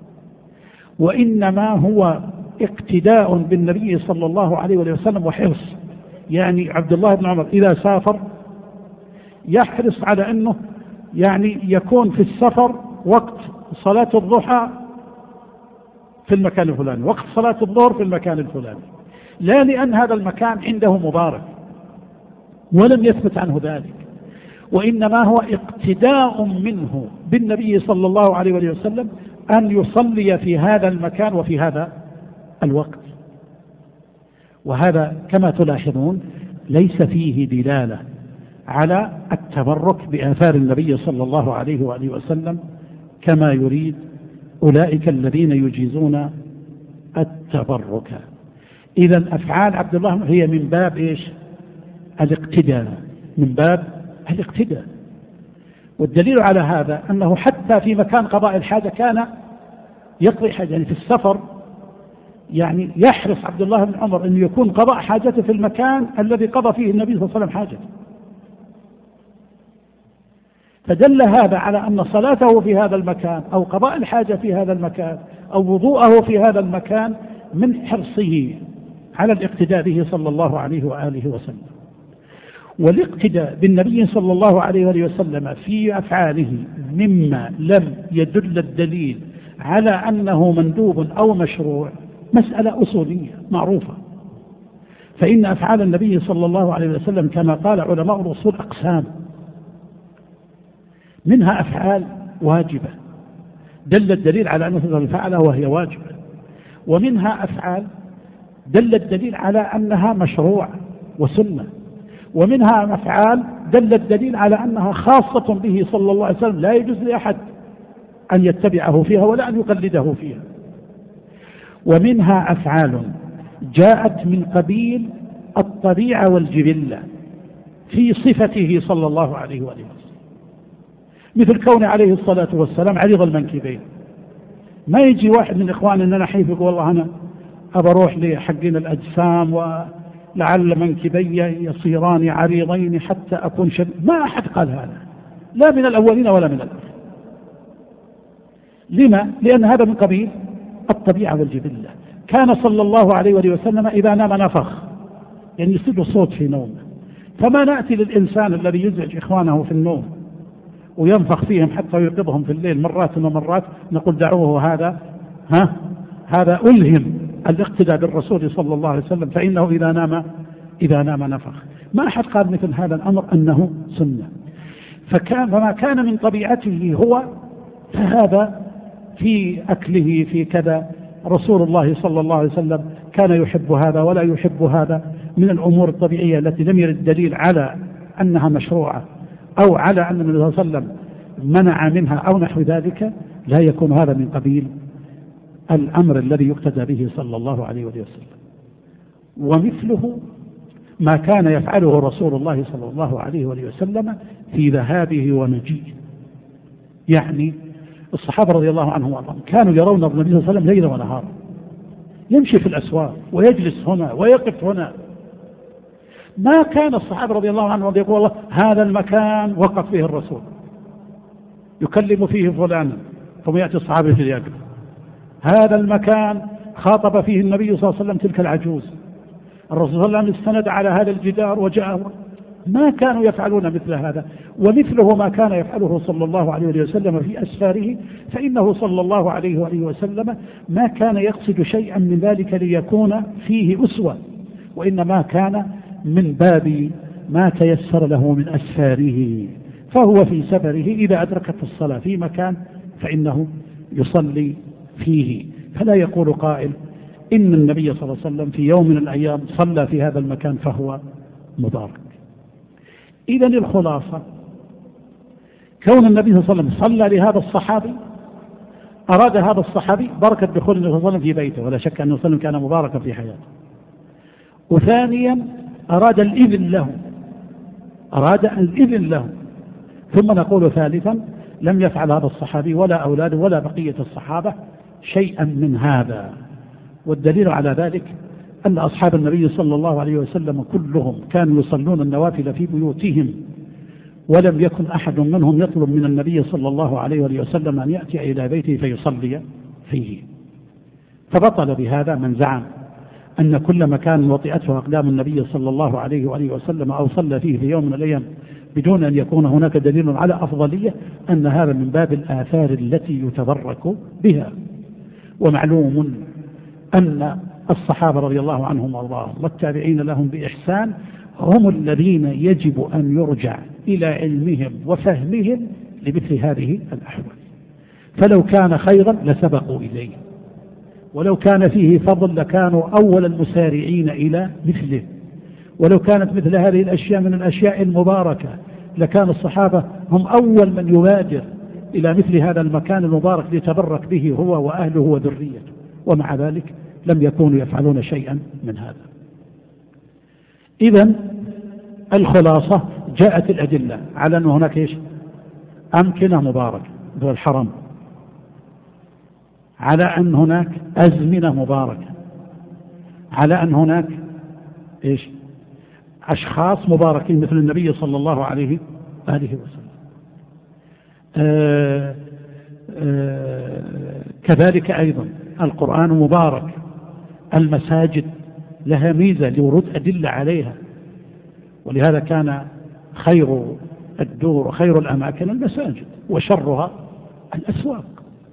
وإنما هو اقتداء بالنبي صلى الله عليه وسلم وحرص. يعني عبد الله بن عمر إذا سافر يحرص على أنه يعني يكون في السفر وقت صلاة الضحى في المكان الفلاني، وقت صلاة الظهر في المكان الفلاني، لا لأن هذا المكان عنده مبارك ولم يثبت عنه ذلك، وإنما هو اقتداء منه بالنبي صلى الله عليه وسلم أن يصلي في هذا المكان وفي هذا الوقت. وهذا كما تلاحظون ليس فيه دلالة على التبرك بآثار النبي صلى الله عليه وسلم كما يريد أولئك الذين يجيزون التبرك. إذا أفعال عبد الله هي من باب إيش؟ الاقتداء، من باب الاقتداء. والدليل على هذا أنه حتى في مكان قضاء الحاجة كان يقضي حاجة، يعني في السفر يعني يحرص عبد الله بن عمر أن يكون قضاء حاجته في المكان الذي قضى فيه النبي صلى الله عليه وسلم حاجته. فدل هذا على أن صلاته في هذا المكان أو قضاء الحاجة في هذا المكان أو وضوءه في هذا المكان من حرصه على الاقتداء به صلى الله عليه وآله وسلم. والاقتداء بالنبي صلى الله عليه وآله وسلم في أفعاله مما لم يدل الدليل على أنه مندوب أو مشروع مسألة أصولية معروفة. فإن أفعال النبي صلى الله عليه وسلم كما قال علماء الأصول أقسام، منها أفعال واجبة دل الدليل على أنه فعلها وهي واجبة، ومنها أفعال دل الدليل على أنها مشروع وسنة، ومنها أفعال دل الدليل على أنها خاصة به صلى الله عليه وسلم لا يجوز لأحد أن يتبعه فيها ولا أن يقلده فيها. ومنها أفعال جاءت من قبيل الطبيعة والجبلة في صفته صلى الله عليه وآله وسلم، مثل كون عليه الصلاة والسلام عريض المنكبين. ما يجي واحد من إخواننا نحيف يقول والله أنا أبى أروح لحقين الأجسام ولعل منكبي يصيران عريضين حتى أكون ما أحد قال هذا، لا من الأولين ولا من الآخرين. لما؟ لأن هذا من قبيل الطبيعة والجبلة. كان صلى الله عليه وسلم إذا نام نفخ، يعني يصير صوت في نومه. فما نأتي للإنسان الذي يزعج إخوانه في النوم وينفخ فيهم حتى يوقظهم في الليل مرات ومرات نقول دعوه هذا ألهم الاقتداء بالرسول صلى الله عليه وسلم، فإنه إذا نام نفخ. ما أحد قال مثل هذا الأمر أنه سنة. فما كان من طبيعته هو فهذا في أكله في كذا. رسول الله صلى الله عليه وسلم كان يحب هذا ولا يحب هذا من الأمور الطبيعية التي لم يرد الدليل على أنها مشروعة أو على أن النبي صلى الله عليه وسلم منع منها أو نحو ذلك، لا يكون هذا من قبيل الأمر الذي يقتدى به صلى الله عليه وسلم. ومثله ما كان يفعله رسول الله صلى الله عليه وسلم في ذهابه ومجيئه. يعني الصحابة رضي الله عنهم وارضاهم كانوا يرون النبي صلى الله عليه وسلم ليلا ونهارا، يمشي في الأسواق ويجلس هنا ويقف هنا. ما كان الصحابة رضي الله عنهم يقول الله هذا المكان وقف فيه الرسول يكلم فيه فلانا، ثم يأتي الصحابة في يقف. هذا المكان خاطب فيه النبي صلى الله عليه وسلم تلك العجوز، الرسول صلى الله عليه وسلم استند على هذا الجدار وجاءه. ما كانوا يفعلون مثل هذا. ومثله ما كان يفعله صلى الله عليه وسلم في أسفاره، فإنه صلى الله عليه وسلم ما كان يقصد شيئا من ذلك ليكون فيه أسوة، وإنما كان من باب ما تيسر له من أسفاره. فهو في سفره إذا أدركت الصلاة في مكان فإنه يصلي فيه. فلا يقول قائل إن النبي صلى الله عليه وسلم في يوم من الأيام صلى في هذا المكان فهو مبارك. إذن الخلاصة كون النبي صلى الله عليه وسلم صلى لهذا الصحابي، أراد هذا الصحابي بركة دخول النبي صلى الله عليه وسلم في بيته، ولا شك أنه صلى الله عليه وسلم كان مباركا في حياته. وثانيا أراد الإذن له. ثم نقول ثالثا لم يفعل هذا الصحابي ولا أولاده ولا بقية الصحابة شيئا من هذا. والدليل على ذلك أن أصحاب النبي صلى الله عليه وسلم كلهم كانوا يصلون النوافل في بيوتهم، ولم يكن أحد منهم يطلب من النبي صلى الله عليه وسلم أن يأتي إلى بيته فيصلي فيه. فبطل بهذا من زعم أن كل مكان وطئته أقدام النبي صلى الله عليه وسلم أو صلى فيه في يوم من الأيام بدون أن يكون هناك دليل على أفضلية، أن هذا من باب الآثار التي يتبرك بها. ومعلوم أن الصحابة رضي الله عنهم وارضاهم والتابعين لهم بإحسان هم الذين يجب أن يرجع إلى علمهم وفهمهم لمثل هذه الأحوال. فلو كان خيرا لسبقوا إليه، ولو كان فيه فضل لكانوا أول المسارعين إلى مثله، ولو كانت مثل هذه الأشياء من الأشياء المباركة لكان الصحابة هم أول من يبادر إلى مثل هذا المكان المبارك ليتبرك به هو وأهله وذريته، ومع ذلك لم يكونوا يفعلون شيئا من هذا. إذن الخلاصة جاءت الأدلة على أن هناك إيش؟ أمكنة مباركة مثل الحرم، على أن هناك أزمنة مباركة، على أن هناك إيش؟ أشخاص مباركين مثل النبي صلى الله عليه وآله وسلم. كذلك أيضا القرآن مبارك، المساجد لها ميزة لورود أدلة عليها، ولهذا كان خير الدور وخير الأماكن المساجد وشرها الأسواق.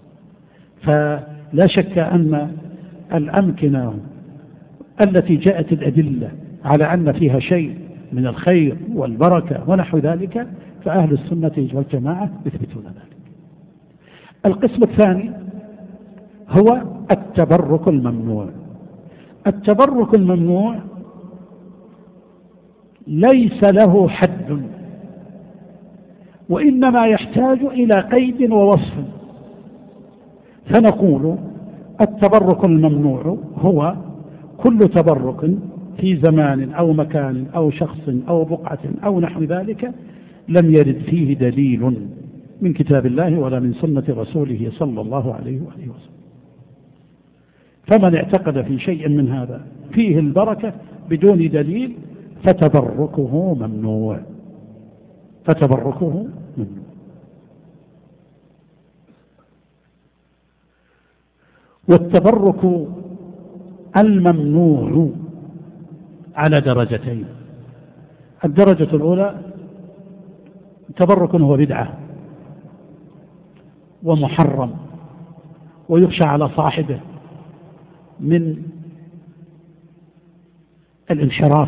فلا شك أن الأمكنة التي جاءت الأدلة على أن فيها شيء من الخير والبركة ونحو ذلك فأهل السنة والجماعة يثبتون ذلك. القسم الثاني هو التبرك الممنوع. التبرك الممنوع ليس له حد، وإنما يحتاج إلى قيد ووصف. فنقول التبرك الممنوع هو كل تبرك في زمان أو مكان أو شخص أو بقعة أو نحو ذلك لم يرد فيه دليل من كتاب الله ولا من سنة رسوله صلى الله عليه وآله وسلم. فمن اعتقد في شيء من هذا فيه البركة بدون دليل فتبركه ممنوع، فتبركه ممنوع. والتبرك الممنوع على درجتين. الدرجة الأولى تبرك هو بدعة ومحرم ويخشى على صاحبه من الانحراف،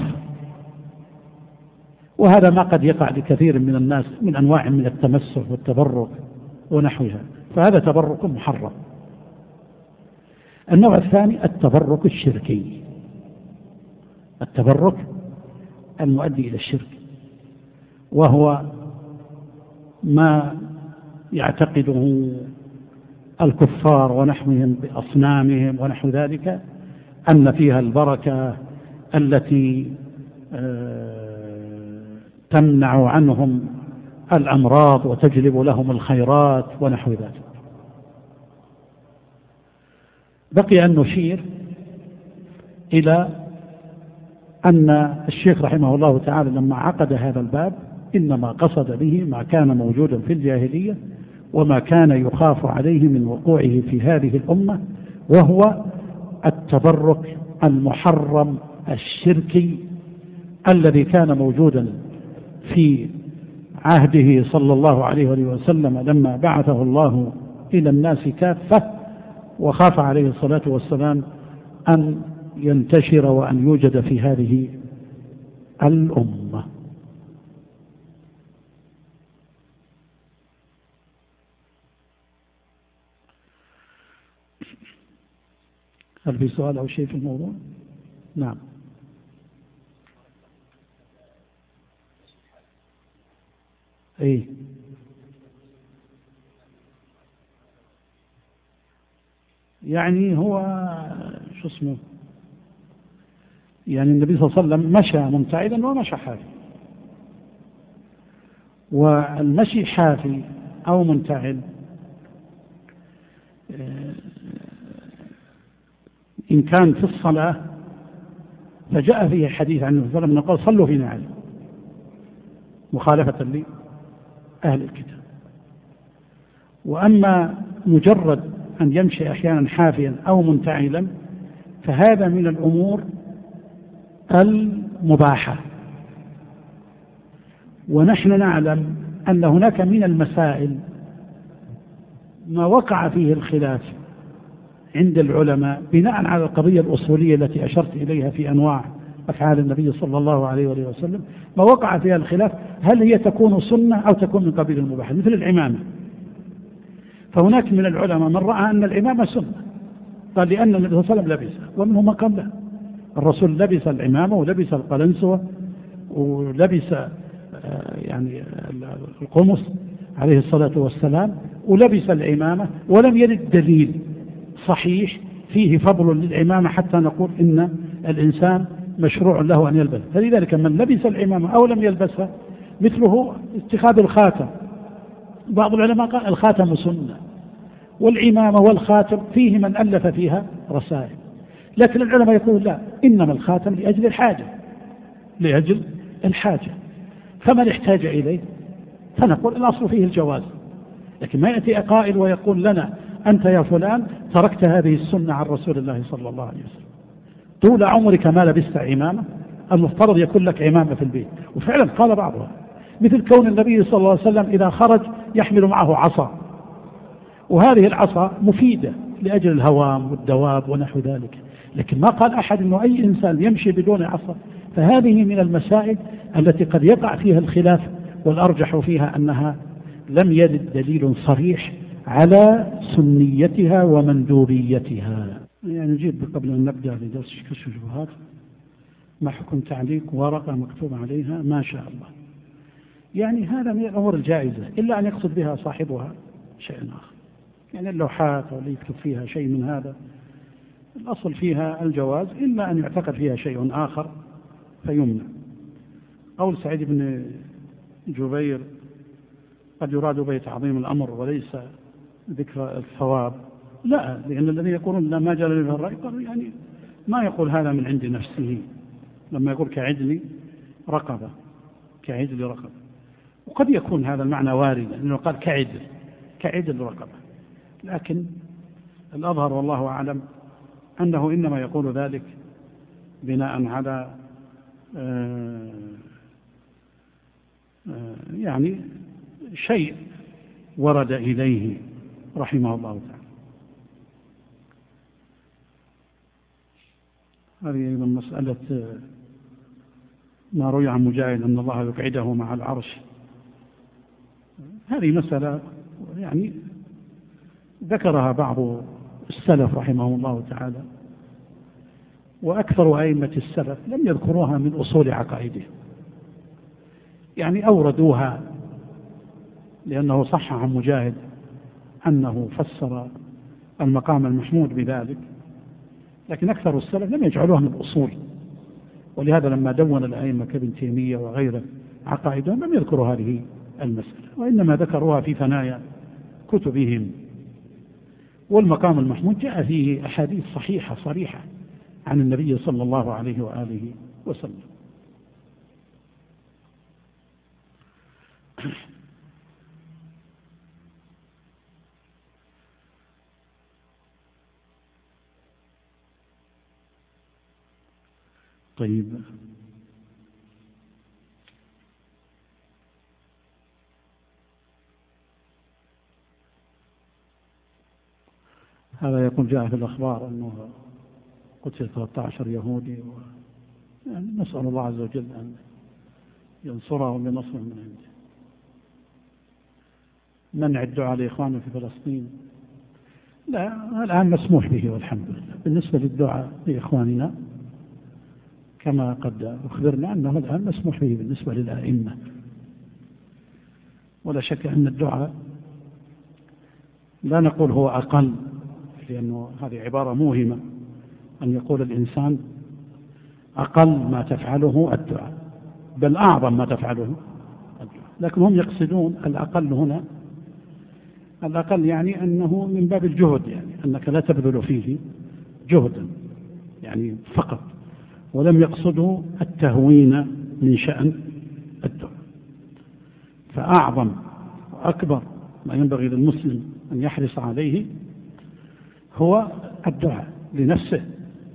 وهذا ما قد يقع لكثير من الناس من أنواع من التمسك والتبرك ونحوها، فهذا تبرك محرم. النوع الثاني التبرك الشركي، التبرك المؤدي إلى الشرك، وهو ما يعتقده الكفار ونحوهم بأصنامهم ونحو ذلك أن فيها البركة التي تمنع عنهم الأمراض وتجلب لهم الخيرات ونحو ذلك. بقي أن نشير إلى أن الشيخ رحمه الله تعالى لما عقد هذا الباب إنما قصد به ما كان موجودا في الجاهلية وما كان يخاف عليه من وقوعه في هذه الأمة، وهو التبرك المحرم الشركي الذي كان موجودا في عهده صلى الله عليه وسلم لما بعثه الله إلى الناس كافة، وخاف عليه الصلاة والسلام أن ينتشر وأن يوجد في هذه الأمة. هل في سؤال أو شيء في الموضوع؟ نعم. إيه؟ يعني هو شو اسمه، يعني النبي صلى الله عليه وسلم مشى منتعلا ومشى حافي، والمشي حافي أو منتعل إن كان في الصلاة فجاء فيه حديث عن النبي صلى الله عليه وسلم قال صلوا في نعل مخالفة لأهل الكتاب. وأما مجرد أن يمشي أحيانا حافيا أو منتعلا فهذا من الأمور المباحة. ونحن نعلم أن هناك من المسائل ما وقع فيه الخلاف عند العلماء بناء على القضية الأصولية التي أشرت إليها في أنواع أفعال النبي صلى الله عليه وسلم، ما وقع فيها الخلاف هل هي تكون سنة أو تكون من قبيل المباح، مثل العمامة. فهناك من العلماء من رأى أن العمامة سنة، قال لأن النبي صلى الله عليه وسلم لبسها، ومنهم من قال لا، الرسول لبس العمامة ولبس القلنسوة ولبس يعني القمص عليه الصلاة والسلام، ولبس العمامة ولم يرد دليل صحيح فيه فضل للعمامة حتى نقول إن الإنسان مشروع له أن يلبس. فلذلك من لبس العمامة أو لم يلبسها مثله اتخاذ الخاتم. بعض العلماء قال الخاتم سنة، والعمامة والخاتم فيه من ألف فيها رسائل، لكن العلماء يقول لا، إنما الخاتم لأجل الحاجة، لأجل الحاجة، فمن احتاج إليه فنقول الأصل فيه الجواز. لكن ما يأتي قائل ويقول لنا أنت يا فلان تركت هذه السنة عن رسول الله صلى الله عليه وسلم، طول عمرك ما لبست عمامة، المفترض يكون لك عمامة في البيت. وفعلا قال بعضها مثل كون النبي صلى الله عليه وسلم إذا خرج يحمل معه عصا، وهذه العصا مفيدة لأجل الهوام والدواب ونحو ذلك، لكن ما قال أحد أنه أي إنسان يمشي بدون عصا. فهذه من المسائل التي قد يقع فيها الخلاف، والأرجح فيها أنها لم يرد دليل صريح على سنيتها ومندوبيتها. يعني نجيب قبل أن نبدأ لدرس كشف الشبهات ما حكم تعليق ورقة مكتوب عليها ما شاء الله. يعني هذا من الأمور الجائزة، إلا أن يقصد بها صاحبها شيء آخر، يعني اللوحات أو اللي يكتب فيها شيء من هذا الأصل فيها الجواز، إلا أن يعتقد فيها شيء آخر فيمنع. قول سعيد بن جبير قد يراد به تعظيم الأمر وليس ذكر الثواب، لا، لأن الذي يقولون لا ما جعل له الرأي يعني ما يقول هذا من عند نفسه، لما يقول كعدل رقبة، كعدل رقبة، وقد يكون هذا المعنى واردا لأنه قال كعدل رقبة، لكن الأظهر والله أعلم أنه إنما يقول ذلك بناء على يعني شيء ورد إليه رحمه الله تعالى. هذه أيضا مسألة ما روي عن مجاهد أن الله يقعده مع العرش، هذه مسألة يعني ذكرها بعض السلف رحمه الله تعالى، وأكثر أئمة السلف لم يذكروها من أصول عقائدهم، يعني أوردوها لأنه صح عن مجاهد أنه فسر المقام المحمود بذلك، لكن أكثر السلف لم يجعلوها من الأصول، ولهذا لما دون الأئمة كابن تيمية وغيره عقائدهم لم يذكروا هذه المسألة، وإنما ذكروها في ثنايا كتبهم. والمقام المحمود جاء فيه أحاديث صحيحة صريحة عن النبي صلى الله عليه وآله وسلم. طيب، هذا يقول جاء في الأخبار أنه قتل 13 يهودي، يعني نسأل الله عز وجل أن ينصره بنصر من عنده. منع الدعاء لإخواننا في فلسطين، لا، الآن مسموح به والحمد لله. بالنسبة للدعاء لإخواننا كما قد أخبرنا أنه الآن مسموح به بالنسبة للأئمة، ولا شك أن الدعاء لا نقول هو أقل، لأنه هذه عبارة موهمة أن يقول الإنسان أقل ما تفعله الدعاء، بل أعظم ما تفعله الدعاء، لكن هم يقصدون الأقل هنا، الأقل يعني أنه من باب الجهد، يعني أنك لا تبذل فيه جهدا يعني فقط، ولم يقصدوا التهوين من شأن الدعاء. فأعظم وأكبر ما ينبغي للمسلم أن يحرص عليه هو الدعاء لنفسه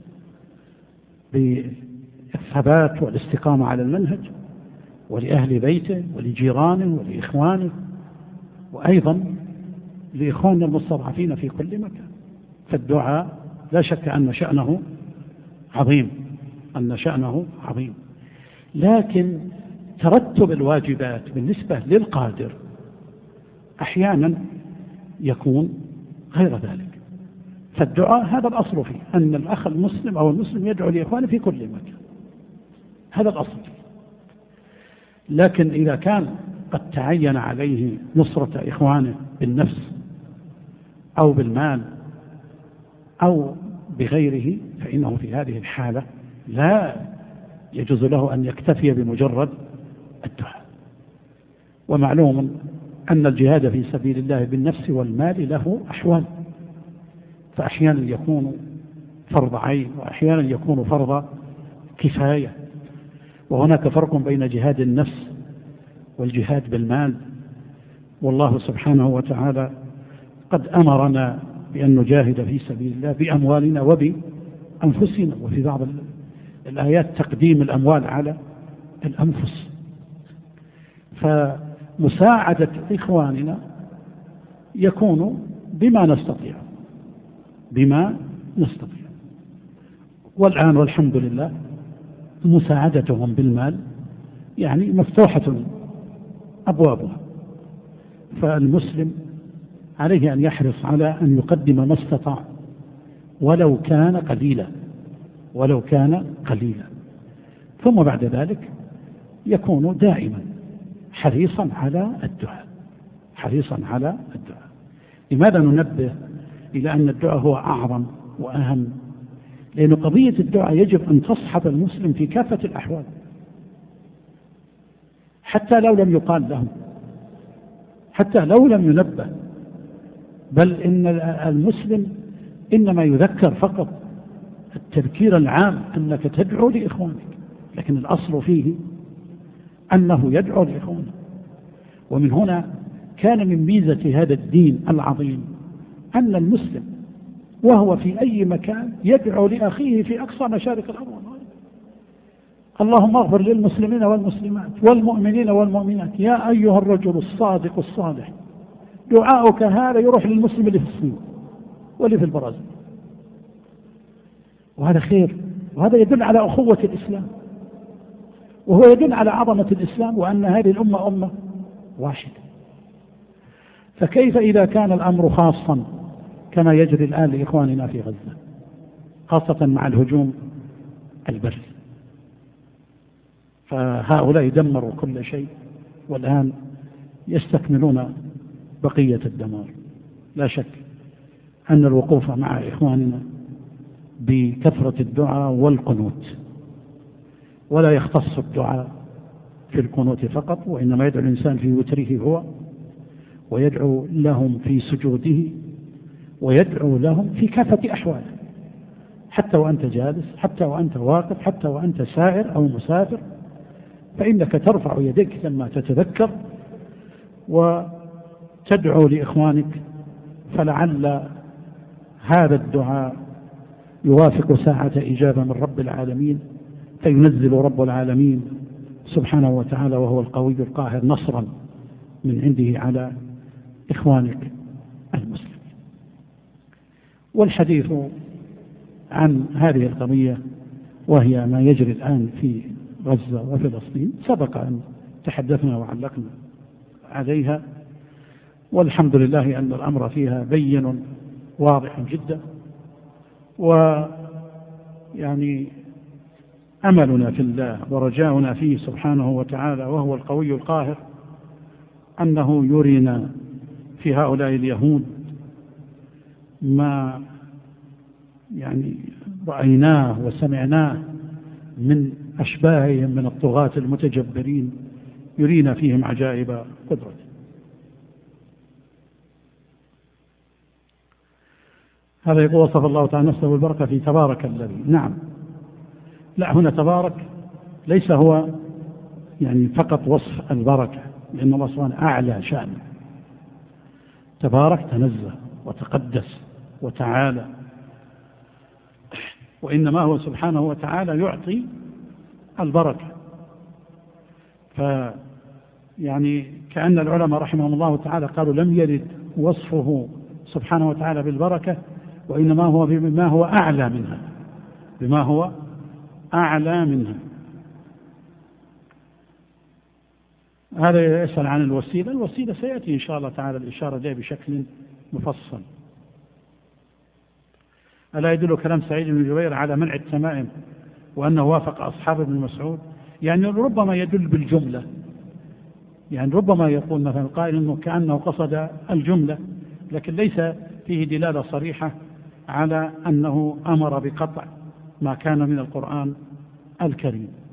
بالثبات والاستقامة على المنهج، ولأهل بيته ولجيرانه ولإخوانه، وأيضا لإخواننا المستضعفين في كل مكان. فالدعاء لا شك أن شأنه عظيم، لكن ترتب الواجبات بالنسبة للقادر أحيانا يكون غير ذلك. فالدعاء هذا الأصل فيه، أن الأخ المسلم أو المسلم يدعو لإخوانه في كل مكان، هذا الأصل فيه. لكن إذا كان قد تعين عليه نصرة إخوانه بالنفس أو بالمال أو بغيره، فإنه في هذه الحالة لا يجوز له أن يكتفي بمجرد الدعاء. ومعلوم أن الجهاد في سبيل الله بالنفس والمال له أحوال، فأحيانا يكون فرض عين وأحيانا يكون فرض كفاية، وهناك فرق بين جهاد النفس والجهاد بالمال. والله سبحانه وتعالى قد أمرنا بأن نجاهد في سبيل الله بأموالنا وبأنفسنا، وفي بعض الآيات تقديم الأموال على الأنفس. فمساعدة إخواننا يكون بما نستطيع. والآن والحمد لله مساعدتهم بالمال يعني مفتوحة أبوابها، فالمسلم عليه أن يحرص على أن يقدم ما استطاع ولو كان قليلا، ثم بعد ذلك يكون دائما حريصا على الدعاء. لماذا ننبه إلى أن الدعاء هو أعظم وأهم؟ لأن قضية الدعاء يجب أن تصحب المسلم في كافة الأحوال، حتى لو لم يقال له، حتى لو لم ينبه، بل إن المسلم إنما يذكر فقط التذكير العام أنك تدعو لإخوانك، لكن الأصل فيه أنه يدعو لإخوانه. ومن هنا كان من ميزة هذا الدين العظيم أن المسلم وهو في أي مكان يدعو لأخيه في أقصى مشارق الأرض: اللهم اغفر للمسلمين والمسلمات والمؤمنين والمؤمنات يا أيها الرجل الصادق الصالح. دعاؤك هذا يروح للمسلم اللي في الصين واللي في البرازيل، وهذا خير، وهذا يدل على أخوة الإسلام، وهو يدل على عظمة الإسلام وأن هذه الأمة أمة واحدة. فكيف إذا كان الأمر خاصا كما يجري الآن لإخواننا في غزة، خاصة مع الهجوم البري؟ فهؤلاء دمروا كل شيء والآن يستكملون بقية الدمار. لا شك أن الوقوف مع إخواننا بكثرة الدعاء والقنوت، ولا يختص الدعاء في القنوت فقط، وإنما يدعو الإنسان في وتره هو، ويدعو لهم في سجوده، ويدعو لهم في كافة أحواله، حتى وأنت جالس، حتى وأنت واقف، حتى وأنت سائر أو مسافر، فإنك ترفع يديك لما تتذكر وتدعو لإخوانك، فلعل هذا الدعاء يوافق ساعة إجابة من رب العالمين، فينزل رب العالمين سبحانه وتعالى وهو القوي القاهر نصرا من عنده على إخوانك المسلمين. والحديث عن هذه القضية وهي ما يجري الآن في غزة وفلسطين سبق أن تحدثنا وعلقنا عليها، والحمد لله أن الأمر فيها بين واضح جدا. ويعني أملنا في الله ورجاؤنا فيه سبحانه وتعالى وهو القوي القاهر أنه يرينا في هؤلاء اليهود ما يعني رأيناه وسمعناه من أشباههم من الطغاة المتجبرين، يرينا فيهم عجائب قدرته. هذا يقول وصف الله تعالى نفسه بالبركة في تبارك الذي. نعم، لا، هنا تبارك ليس هو يعني فقط وصف البركة، لأن الله سبحانه أعلى شأنه. تبارك تنزه وتقدس وتعالى، وإنما هو سبحانه وتعالى يعطي البركة. فيعني كأن العلماء رحمهم الله تعالى قالوا لم يرد وصفه سبحانه وتعالى بالبركة، وإنما هو بما هو أعلى منها، بما هو أعلى منها. هذا يسأل عن الوسيلة. الوسيلة سيأتي إن شاء الله تعالى الإشارة إليه بشكل مفصل. ألا يدل كلام سعيد بن جبير على منع التمائم وأنه وافق أصحاب ابن مسعود؟ يعني ربما يدل بالجملة، يعني ربما يقول مثلا قائل أنه كأنه قصد الجملة، لكن ليس فيه دلالة صريحة على أنه أمر بقطع ما كان من القرآن الكريم.